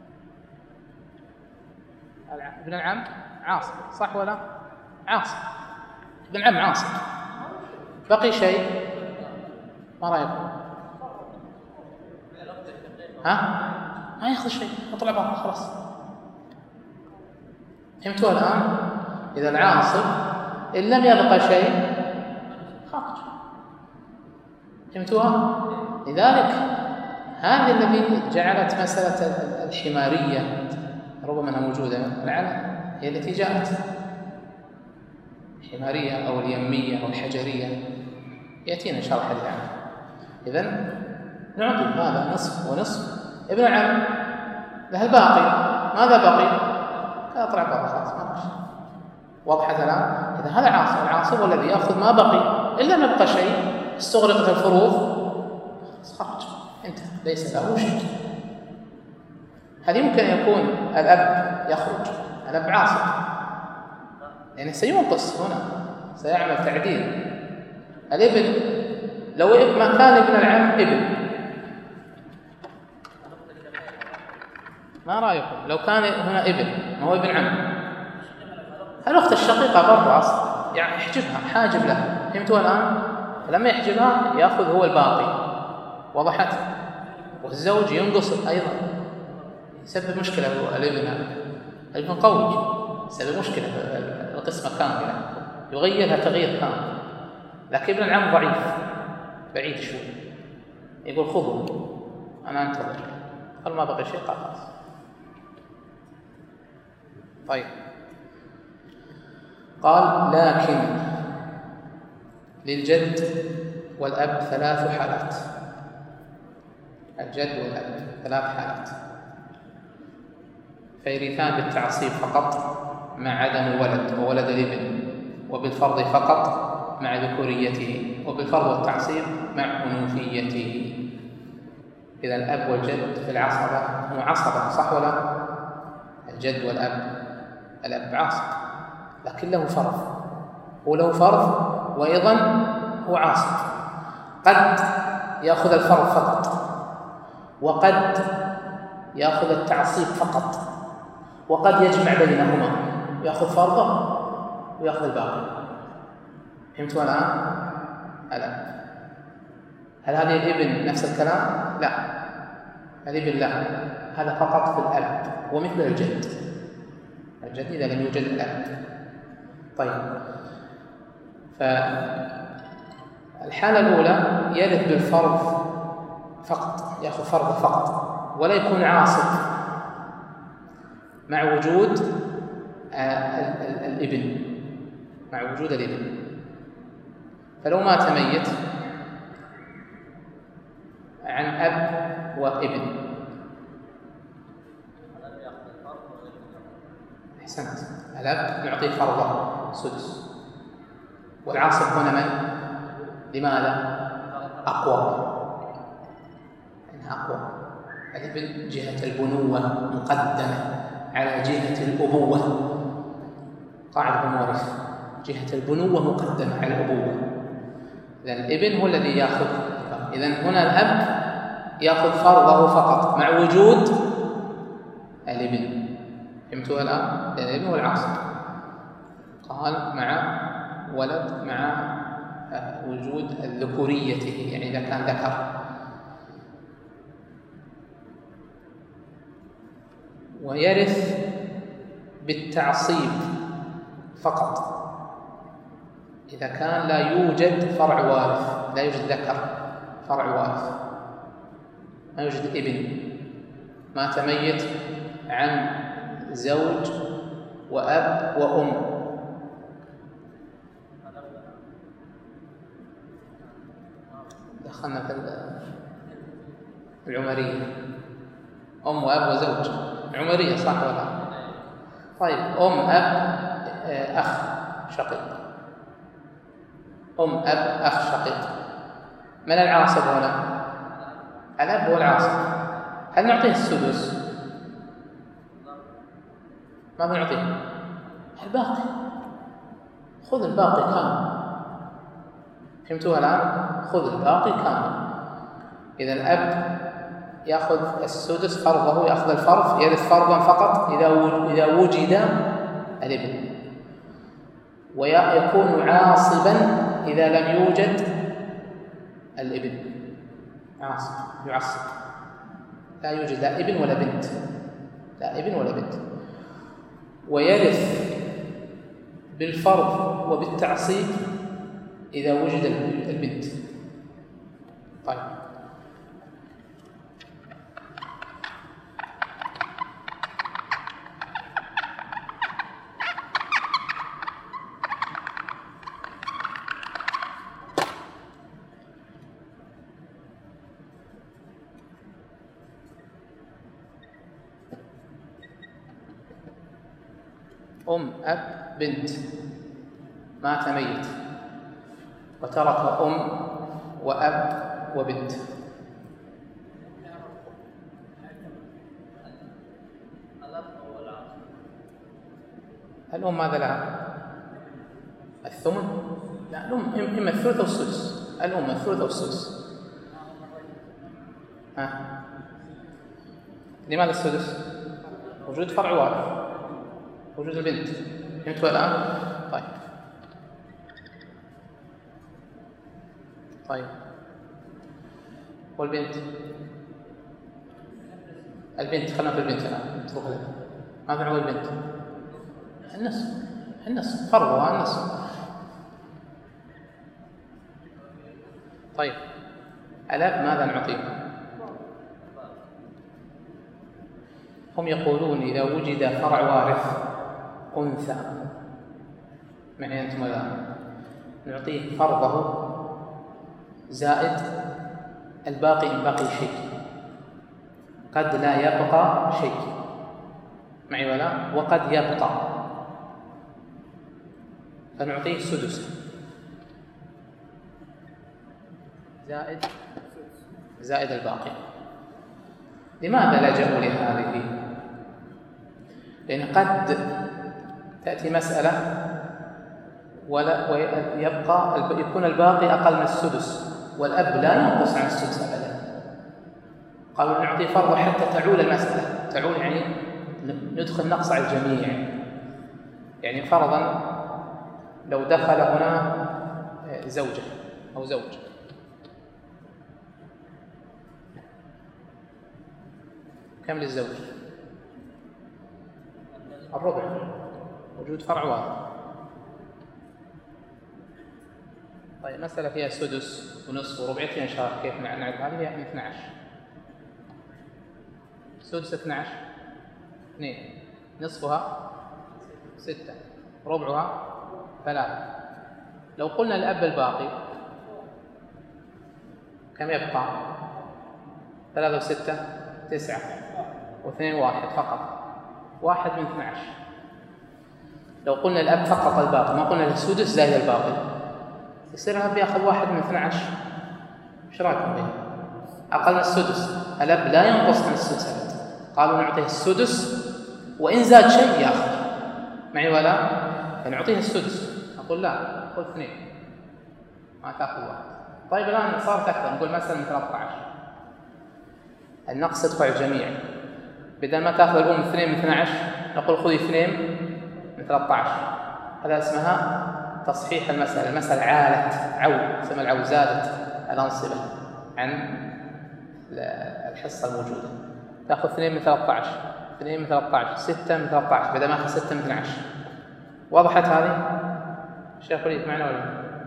ابن العم عاصب، صح ولا؟ عاصب، ابن عم عاصب. بقي شيء، ما رأيكم؟ ها؟ ما ياخذ شيء، اطلع برا خلاص. فهمتوا الآن؟ إذا العاصب إن لم يبقى شيء خرج. فهمتوها؟ لذلك هذه الذي جعلت مسألة الحمارية ربما أنها موجودة هي التي جاءت الحمارية أو اليمية أو الحجرية، يأتينا شرح الآن. إذن نعطي هذا نصف ونصف، ابن العم له الباقي. ماذا بقي؟ اطلع برا خلاص، ما بقى. واضحة الآن؟ إذا هذا العاصب والذي يأخذ ما بقي، إلا ما بقى شيء، استغرقت الفروض، خرج، انتهى، ليس له شيء. هل يمكن أن يكون الأب يخرج؟ الأب عاصب، يعني سينقص هنا، سيعمل تعديل. الابن لو ما كان ابن العم ابن، ما رأيكم؟ لو كان هنا ابن ما هو ابن عم، الأخت الشقيقة برضو أصلا، يعني يحجبها، حاجب لها. فهمتوا الآن؟ فلما يحجبها يأخذ هو الباقي. وضحت؟ والزوج ينقص أيضا، يسبب مشكلة. الابن قوي، يسبب مشكلة في القسمة كاملة، يغيرها تغيير كامل. لكن ابن العم ضعيف، بعيد شوي، يقول خذوا أنا أنتظر، قال ما بقي شيء، خلاص. طيب، قال لكن للجد والأب 3 حالات. الجد والأب 3 حالات، فيرثان بالتعصيب فقط مع عدم الولد وولد الابن، وبالفرض فقط مع ذكوريته، وبالفرض والتعصيب مع أنوثيته. إذا الأب والجد في العصبة هم عصبة، صح ولا؟ الجد والأب، الأب عاصب لكن له فرض، هو له فرض وأيضا هو عاصب. قد يأخذ الفرض فقط، وقد يأخذ التعصيب فقط، وقد يجمع بينهما، يأخذ فرضه ويأخذ الباقي. فهمتوا الآن؟ الآن هل هذه الابن نفس الكلام؟ لا، الابن لا، هذا فقط في الأب، ومثل الجد إذا لم يوجد الأب. طيب، فالحالة الأولى يرث بالفرض فقط، يأخذ فرض فقط، ولا يكون عاصب مع وجود الابن، مع وجود الابن. فلو مات ميت عن أب وابن، أحسنت، الأب نعطيه فرضه 6، والعاصب هنا من؟ لماذا؟ أقوى، إنها أقوى. الابن جهة البنوة مقدمة على جهة الأبوة، قاعدة المورث، جهة البنوة مقدمة على الأبوة. إذن الابن هو الذي يأخذ. إذن هنا الأب يأخذ فرضه فقط مع وجود الابن. فهمتوا الآن؟ الابن هو العاصب، قال مع ولد مع لوجود ذكوريته، يعني إذا كان ذكر. ويرث بالتعصيب فقط إذا كان لا يوجد فرع وارث، لا يوجد ذكر فرع وارث، ما يوجد ابن، مات ميت عن زوج وأب وأم. دخلنا في العمرية، أم وأب وزوج، عمرية صح ولا؟ طيب أم أب أخ شقيق، أم أب أخ شقيق، من العاصب هنا؟ الأب هو العاصب. هل نعطيه السدس؟ ما بنعطيه الباقي، خذ الباقي كامل. فهمتوها الآن؟ خذ الباقي كامل. إذا الأب يأخذ السدس فرضه، يأخذ الفرض، يرث فرضا فقط إذا وجد الابن، ويكون عاصبا إذا لم يوجد الابن. عاصب يعصب، لا يوجد لا ابن ولا بنت، لا ابن ولا بنت. ويرث بالفرض وبالتعصيب إذا وجد البنت. طيب أم أب بنت، مات ميت وترك أم وأب وبنت. الأم ماذا لها؟ الثمن؟ لا، الأم إما الثلث أو السدس. الأم الثلث أو السدس. لماذا السدس؟ وجود فرع وارث، وجود البنت. فهمتوا الآن؟ طيب والبنت؟ البنت خلينا في البنت الآن. ماذا نعطي البنت؟ النصف فرضها النصف. طيب الأب ماذا نعطيه؟ هم يقولون إذا وجد فرع وارث أنثى، معني أنتم الآن نعطيه فرضه زائد الباقي إن بقي شيء، قد لا يبقى شيء، معي ولا؟ وقد يبقى، فنعطيه السدس زائد الباقي. لماذا لجأوا لهذه؟ لأن قد تأتي مسألة يكون الباقي أقل من السدس، والأب لا ينقص عن السدس أبدا. قالوا نعطي فرض حتى تعول المسألة، تعول يعني ندخل نقص على الجميع. يعني فرضا لو دخل هنا زوجة أو زوج، كم للزوج؟ الربع، وجود فرع وارث. طيب مسألة فيها سدس ونصف وربع، إن شاء الله كيف نعرف هذه؟ هي 12 سدس 12 2 نصفها 6 ربعها 3. لو قلنا الأب الباقي كم يبقى؟ 3 و6 9 و2 1 فقط، 1 من 12. لو قلنا الأب فقط الباقي، ما قلنا السدس زائد الباقي، يصير الأب يأخذ 1 من 12. ايش رايكم به؟ أقل من السدس، الأب لا ينقص عن السدس أبدا. قالوا نعطيه السدس وإن زاد شيء يأخذ، معي ولا؟ فنعطيه السدس. أقول لا، خذ 2 ما تأخذ 1. طيب الآن صارت أكثر، نقول مثلا من 13. النقص يدفع الجميع، بدل ما تأخذ الأم 2 من 12 نقول خذي 2 من 13. هذا اسمها تصحيح المسألة عالت ثم العو زادت الأنصبة عن الحصة الموجودة، تأخذ 2 من 13 2 من 13 6 من 13 بدل ما أخذ 6 من 12. وضحت هذه؟ شيخ وليد معنا ولا؟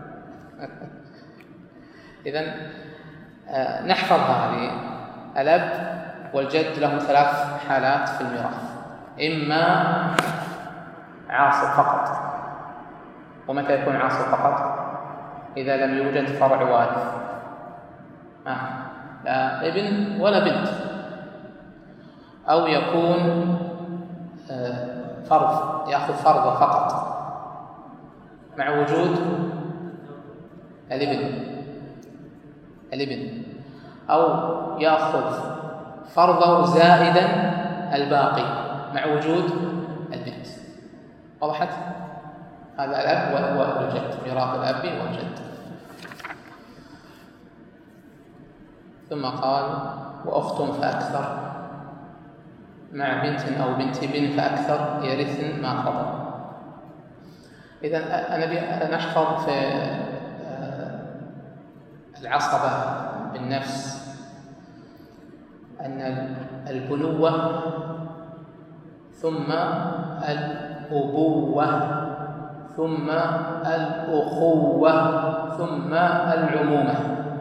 إذن نحفظ هذه. الأب والجد لهم 3 حالات في الميراث: إما عاصب فقط. ومتى يكون عاصب فقط؟ إذا لم يوجد فرع وارث، لا ابن ولا بنت، أو يكون فرض، يأخذ فرضه فقط مع وجود الابن، أو يأخذ فرضه زائدا الباقي مع وجود البنت. وضحت؟ هذا الأب والجد، ميراث الأب والجد. ثم قال: وأخت فأكثر مع بنت أو بنت ابن فأكثر يرثن ما قضى. إذن أنا نحفظ في العصبة بالنفس أن البنوة ثم الأبوة ثم الأخوة ثم العمومة.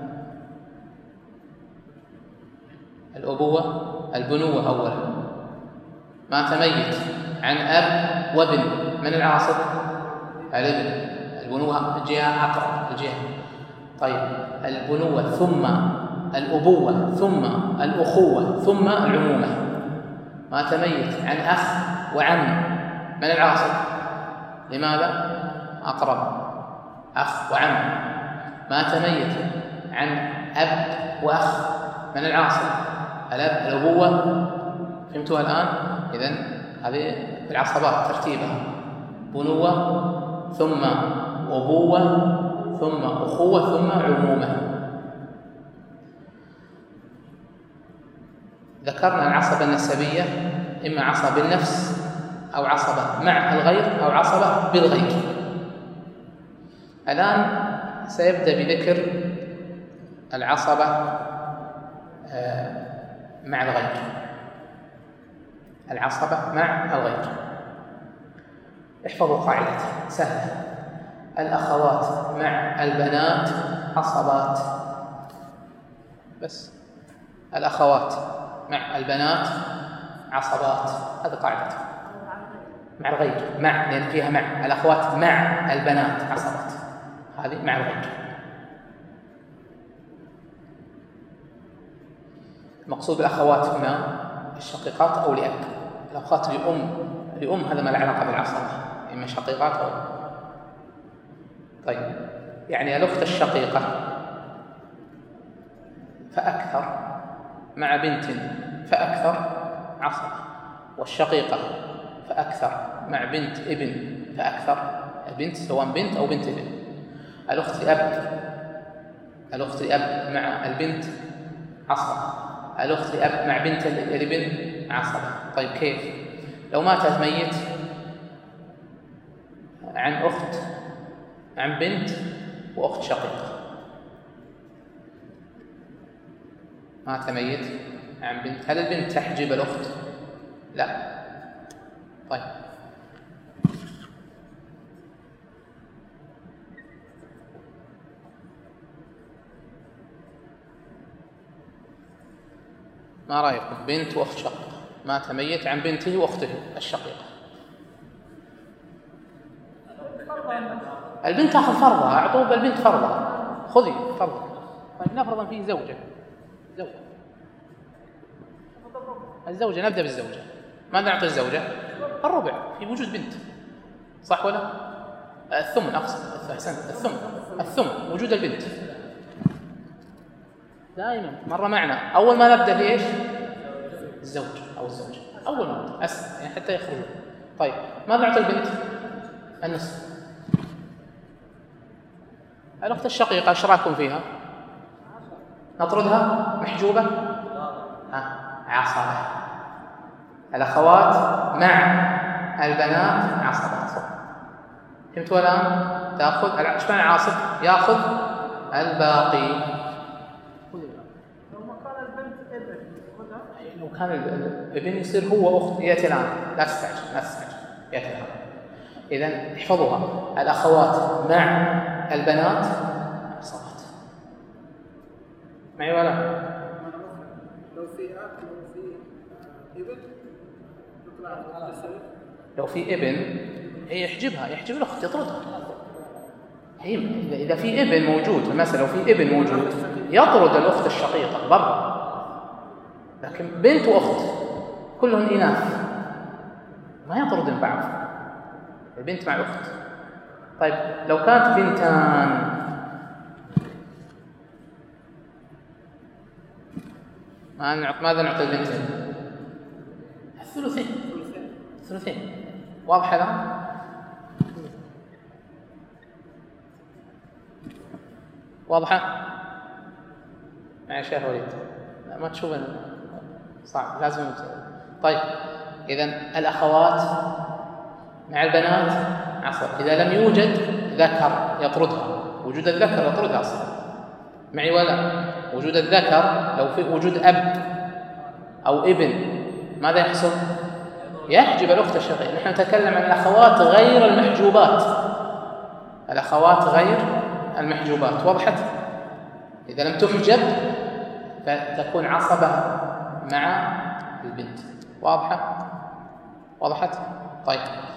البنوة أولا، ما تميت عن أب وابن، من العاصب؟ الابن. البنوة جهة أقرب الجهة. طيب، البنوة ثم الأبوة ثم الأخوة ثم العمومة، ما تميت عن أخ وعم، من العاصب؟ لماذا؟ أقرب، أخ وعم. ما تميت عن أب وأخ، من العاصب؟ الأب. الأبوة فهمتوها الآن؟ إذن هذه العصبات ترتيبها: بنوة ثم أبوة ثم أخوة ثم عمومة. ذكرنا العصبة النسبية، إما عصبة بالنفس أو عصبة مع الغير أو عصبة بالغير. الآن سيبدأ بذكر العصبة مع الغير. العصبة مع الغير، احفظوا قاعدة سهلة: الأخوات مع البنات عصبات، بس. الأخوات مع البنات عصبات، هذه قاعدة. مع الغير، مع، لأن فيها مع. الأخوات مع البنات عصبات، هذه مع الغير. المقصود بالأخوات هنا الشقيقات أو لأب. الأخوات لأم هذا ما له علاقة بالعصبة، إما شقيقات أو. طيب، يعني الأخت الشقيقة فأكثر مع بنت فأكثر عصبة، والشقيقة فأكثر مع بنت ابن فأكثر. البنت سواء بنت أو بنت ابن. الأخت لأب مع البنت عصبة، الأخت لأب مع بنت الابن عصبة. طيب، كيف؟ لو ماتت ميت عن أخت، عن بنت وأخت شقيقة، مات ميت عن بنت، هل البنت تحجب الأخت؟ لا. طيب، ما رأيكم؟ بنت وأخت شقيقة، مات ميت عن بنته وأخته الشقيقة، البنت تأخذ فرضها، أعطوه بالبنت فرضها، خذي فرضها. طيب، نفرض أن فيه زوجة. الزوجة، نبدأ بالزوجة. ماذا نعطي الزوجة؟ الربع في وجود بنت، صح ولا؟ الثمن، أقصد، أحسنت، الثمن وجود البنت. دائما مرة معنا أول ما نبدأ في إيش؟ الزوج أو الزوجة، أول ما نبدأ يعني حتى يخرجوا. طيب، ماذا نعطي البنت؟ النصف. الأخت الشقيقة إيش رأيكم فيها؟ نطردها محجوبة؟ عصبة. الأخوات مع البنات عصبات. فهمتوا الآن؟ تأخذ ايش معنى عاصب؟ يأخذ الباقي. لو كان الابن يصير هو أخت، يأتي الآن، لا تستعجل يأتي الآن. إذن احفظوها، الأخوات مع البنات عصبات. معي ولا؟ لو في ابن تطلع تسوي. لو في ابن هي يحجب الأخت، يطردها. هي إذا في ابن موجود، مثلا لو في ابن موجود يطرد الأخت الشقيقة برا، لكن بنت وأخت كلهم إناث ما يطردن بعض، البنت مع الأخت. طيب لو كانت بنتان ماذا نعطي البنتين؟ الثلثين. واضح الآن؟ واضحة؟ يا شيخ وليد لا ما تشوف صعب، لازم طيب إذن الأخوات مع البنات عصب. إذا لم يوجد ذكر يطردها، وجود الذكر يطردها أصلا. معي ولا؟ وجود الذكر لو في وجود أب أو ابن ماذا يحصل؟ يحجب الأخت الشقيقة. نحن نتكلم عن الأخوات غير المحجوبات، الأخوات غير المحجوبات. وضحت؟ إذا لم تحجب فتكون عصبة مع البنت. وضحت؟ طيب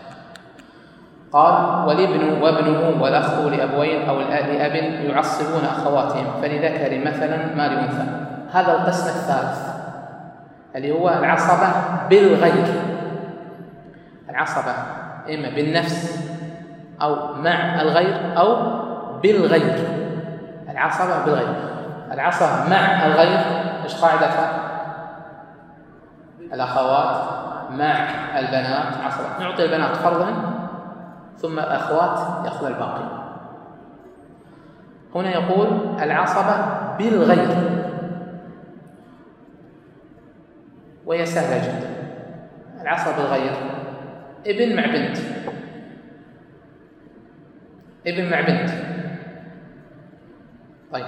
قال والابن وابنه والأخ لأبوين أو لأب يعصبون أخواتهم، فلذكر مثلا ما لأنثى. هذا القسم الثالث اللي هو العصبة بالغير. العصبة إما بالنفس أو مع الغير أو بالغير. العصبة بالغير. العصبة مع الغير إيش قاعدتها؟ الأخوات مع البنات عصبة. نعطي البنات فرضا ثم الأخوات يأخذ الباقي. هنا يقول العصبة بالغير، وهي سهلة جدا. العصبة بالغير ابن مع بنت، ابن مع بنت. طيب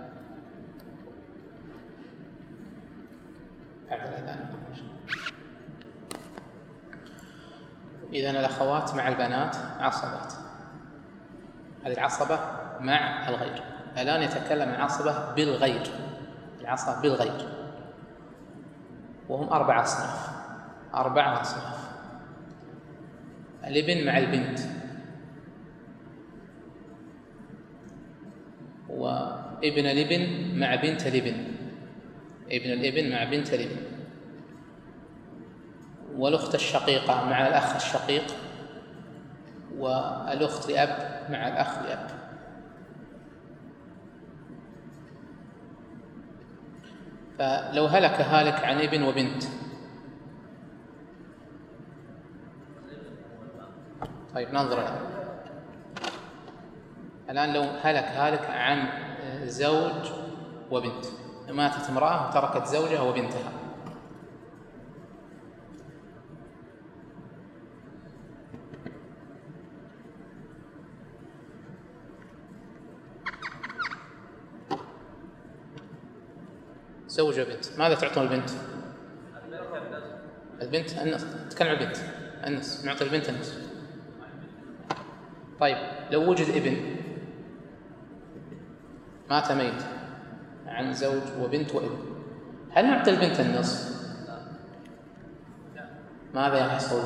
إذن الأخوات مع البنات عصبات. هذه العصبة مع الغير. الآن يتكلم عن العصبة بالغير. العصبة بالغير وهم 4 أصناف. الابن مع البنت، وابن الابن مع بنت الابن، ابن الابن مع بنت الابن، والأخت الشقيقة مع الأخ الشقيق، والأخت لأب مع الأخ لأب. فلو هلك هالك عن ابن وبنت، طيب ننظر الآن لو هلك هالك عن زوج وبنت، ماتت امرأة وتركت زوجها وبنتها، زوج وبنت، ماذا تعطون البنت؟ البنت النصف. تكلم عن البنت النصف، نعطي البنت النصف. طيب لو وجد ابن مات ميت عن زوج وبنت وابن، هل نعطي البنت النصف؟ ماذا يحصل؟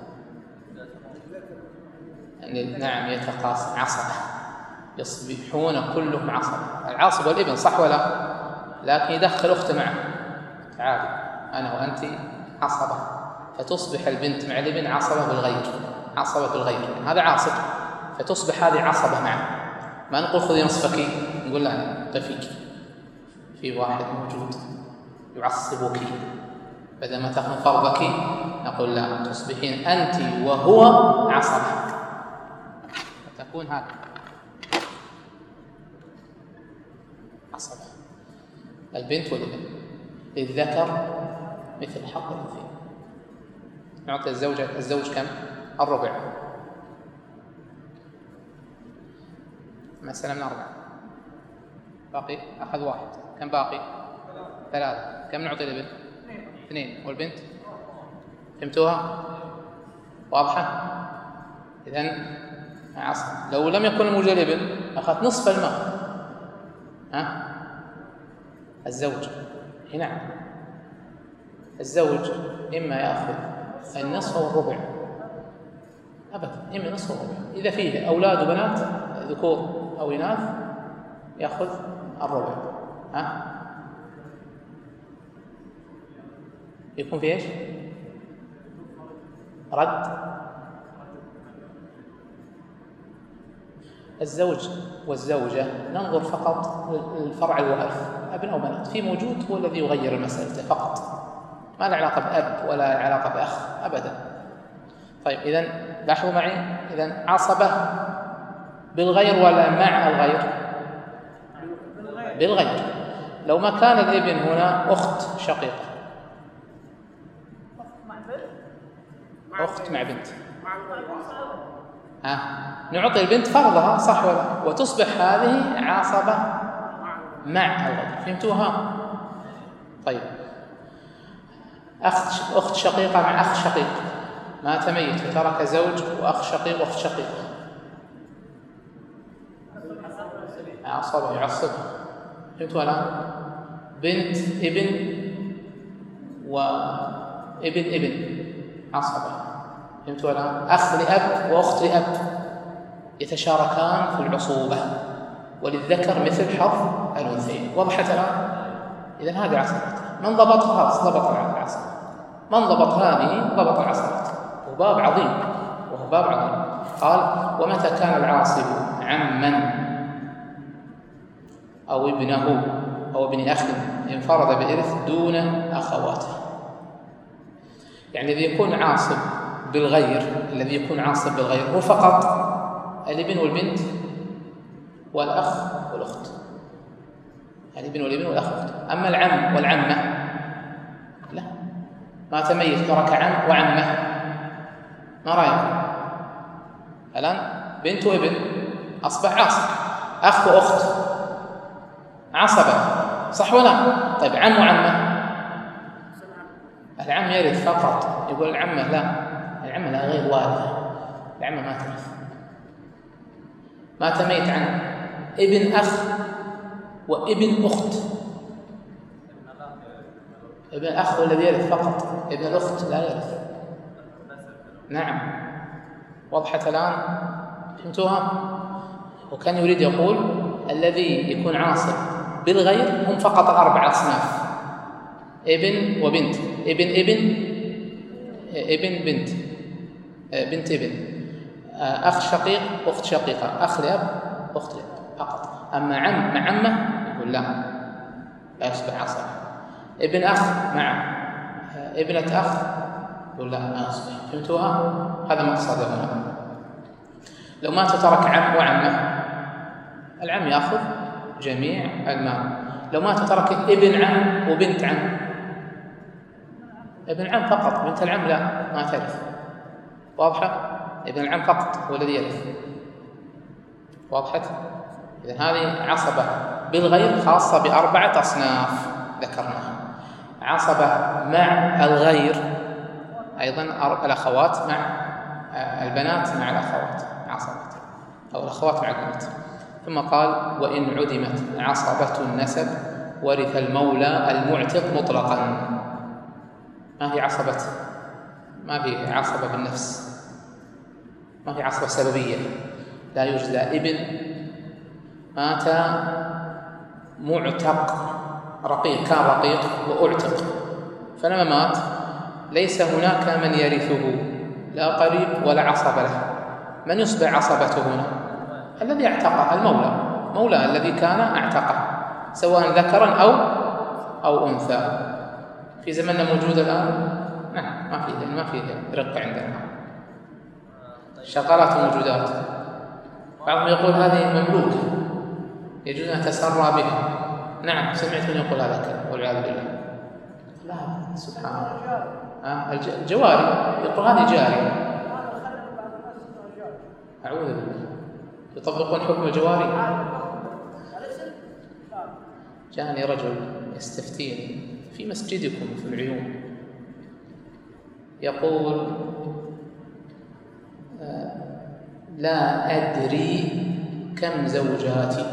نعم يتقاسم عصبة، يصبحون كلهم عصبة. العاصب والابن صح ولا؟ لكن يدخل أخته معه، تعالي أنا وأنت عصبة، فتصبح البنت مع الابن عصبة بالغير، هذا عاصب، فتصبح هذه عصبة معه. ما نقول خذي نصفك، نقول لا طفيك، في واحد موجود يعصبك، بدل ما تأخذ فرضك نقول لا، تصبحين أنت وهو عصبة، فتكون هكذا عصبة. البنت والابن للذكر مثل حظ الأنثيين. نعطي الزوج كم؟ الربع. مسألة من 4. باقي أخذ 1. كم باقي؟ 3. كم نعطي الابن؟ 2. والبنت؟ فهمتوها؟ واضحة؟ إذن لو لم يكن موجود الابن أخذت نصف المال. الزوج نعم، الزوج إما يأخذ النصف أو الربع أبدا، إما نصف أو الربع. إذا فيه أولاد وبنات ذكور أو إناث يأخذ الربع. يكون في إيش؟ رد. الزوج والزوجة ننظر فقط للفرع الوارث، ابن أو بنات، في موجود هو الذي يغير المسألة فقط، ما له علاقة بأب ولا علاقة بأخ أبدا. طيب إذن لاحظوا معي، إذن عصبة بالغير ولا مع الغير؟ بالغير. لو ما كان الابن هنا أخت شقيقة، أخت مع بنت، نعطي البنت فرضها صح ولا؟ وتصبح هذه عصبة مع الغير. فهمتوها؟ طيب أخت شقيقة مع أخ شقيق، مات ميت وترك زوج وأخ شقيق وأخت شقيقة، عصبة يعصبها. فهمتوا الآن؟ بنت ابن وابن ابن عصبة. فهمتوا الآن؟ أخ لأب وأخت لأب يتشاركان في العصوبة، وللذكر مثل حظ الأنثيين. وضحت الآن؟ إذن هذه عصبة. من ضبطها خلاص ضبط العصبة، من ضبط هذه ضبط العصبة. وباب عظيم، وهو باب عظيم. قال: ومتى كان العاصب عما أو ابنه أو ابن أخ انفرد بإرث دون أخواته. يعني الذي يكون عاصب بالغير، الذي يكون عاصب بالغير هو فقط الابن والبنت والأخ والأخت، الابن والابن والأخ والأخت. أما العم والعمة لا، مات ميت ترك عم وعمة، ما رأيكم؟ الآن بنت وابن أصبح عاصب، أخ وأخت عصبة صح ولا؟ طيب عم وعمة، العم يرث فقط. يقول العمة لا، العمة لا غير وارثة، العمة ما ترث. مات ميت عن ابن أخ وابن أخت، ابن الأخ هو الذي يرث فقط، ابن الأخت لا يرث. نعم، وضحت الآن؟ فهمتوها؟ وكان يريد يقول الذي يكون عاصب بالغير هم فقط 4 أصناف: ابن وبنت، ابن بنت، بنت ابن، أخ شقيق، أخت شقيقة، أخ لأب، أخت لأب فقط. أما عم مع عمة يقول لا يصبح عصبة. ابن أخ مع ابنة أخ يقول لا ما يصبح. فهمتوها؟ هذا مقصده هنا. لو مات ترك عم وعمة، العم يأخذ جميع المال. لو مات ترك ابن عم وبنت عم، ابن العم فقط، بنت العم لا ما ترث. واضحة؟ ابن العم فقط هو الذي يرث. واضحة؟ إذن هذه عصبة بالغير خاصة ب4 أصناف ذكرناها. عصبة مع الغير أيضا الأخوات مع البنات مع الأخوات عصبة، أو الأخوات مع البنات. ثم قال: وإن عدمت عصبة النسب ورث المولى المعتق مطلقا. ما هي عصبة؟ ما في عصبة بالنفس، ما في عصبة سببية. لا يوجد ابن مات معتق رقيق، كان رقيق وأعتق، فلما مات ليس هناك من يرثه، لا قريب ولا عصب له. من يصبح عصبته هنا؟ الذي اعتقه، المولى، مولى الذي كان اعتقه، سواء ذكرا أو أنثى. في زمننا موجود الآن؟ نعم، ما في رق عندنا، شغالات وموجودات. بعضهم يقول هذه مملوكة يجوز أن نتسرى بها. نعم، سمعت من يقول هذا الكلام والعياذ بالله. لا سبحان الله. الجواري يقول هذه جارية. أعوذ بالله. يطبقون حكم الجواري. جاءني رجل يستفتيني في مسجدكم في العيون، يقول لا أدري كم زوجاتي.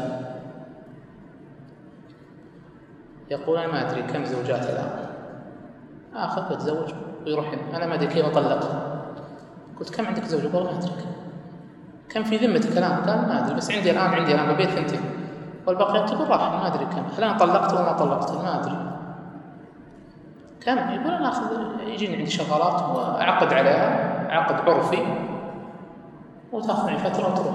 يقول أنا ما أدري كم زوجاتي الآن، آخر بتزوج ويروح أنا ما أدري كيف أطلقها. قلت كم عندك زوج؟ قال ما أدري. كم في ذمتك الآن؟ قال ما أدري، بس عندي الآن بالبيت 2 والبقية تقول راح ما أدري كم، هل أنا طلقت ولا ما طلقت ما أدري كم. يقول أنا يجيني عندي شغالات وأعقد عليها عقد عرفي وتأخذ معي فترة وتروح.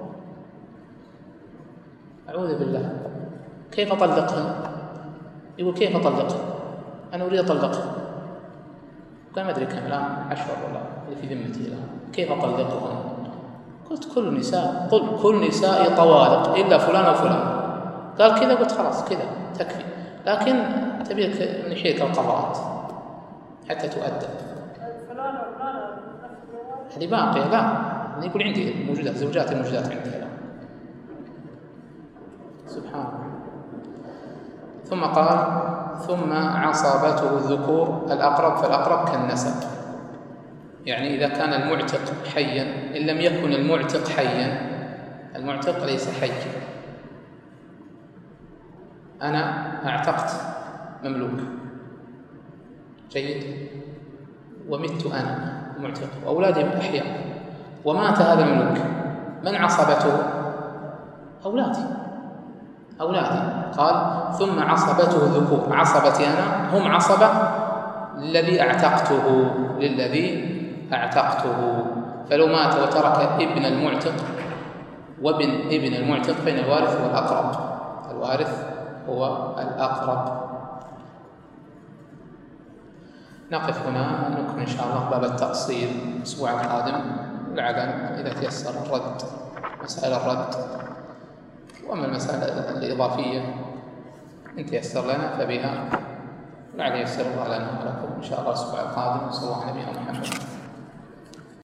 أعوذ بالله، كيف أطلقها؟ يقول كيف أطلقها؟ أنا أريد أطلقها. قال ما أدري كم الآن 10 ولا في ذمتي الآن، كيف أطلقها؟ قلت كل نساء طوالق إلا فلان وفلان. قال كذا، قلت خلاص كذا تكفي، لكن تبيك من حيك القضاءات حتى تؤدب. فلان وفلان هذه باقية، لا يقول عندي موجودات زوجاتي موجودات عندي الآن. سبحان الله. ثم قال ثم عصابته الذكور الأقرب فالأقرب كالنسب، يعني إذا كان المعتق حيا، إن لم يكن المعتق حيا، المعتق ليس حي، أنا أعتقت مملوك جيد ومت أنا معتق وأولادي أحياء ومات هذا المملوك، من عصبته؟ أولادي. قال ثم عصبته الذكور، عصبتي أنا هم عصبة للذي أعتقته، فلو مات وترك ابن المعتق وابن ابن المعتق فإن الوارث هو الأقرب، نقف هنا، نكمل إن شاء الله باب التأصيل الأسبوع القادم، لعل إذا تيسر الرد مسائل الرد، وأما المسائل الإضافية إن تيسر لنا فبها، لعل ييسر الله لنا ولكم إن شاء الله الأسبوع القادم. صلى الله على نبينا محمد.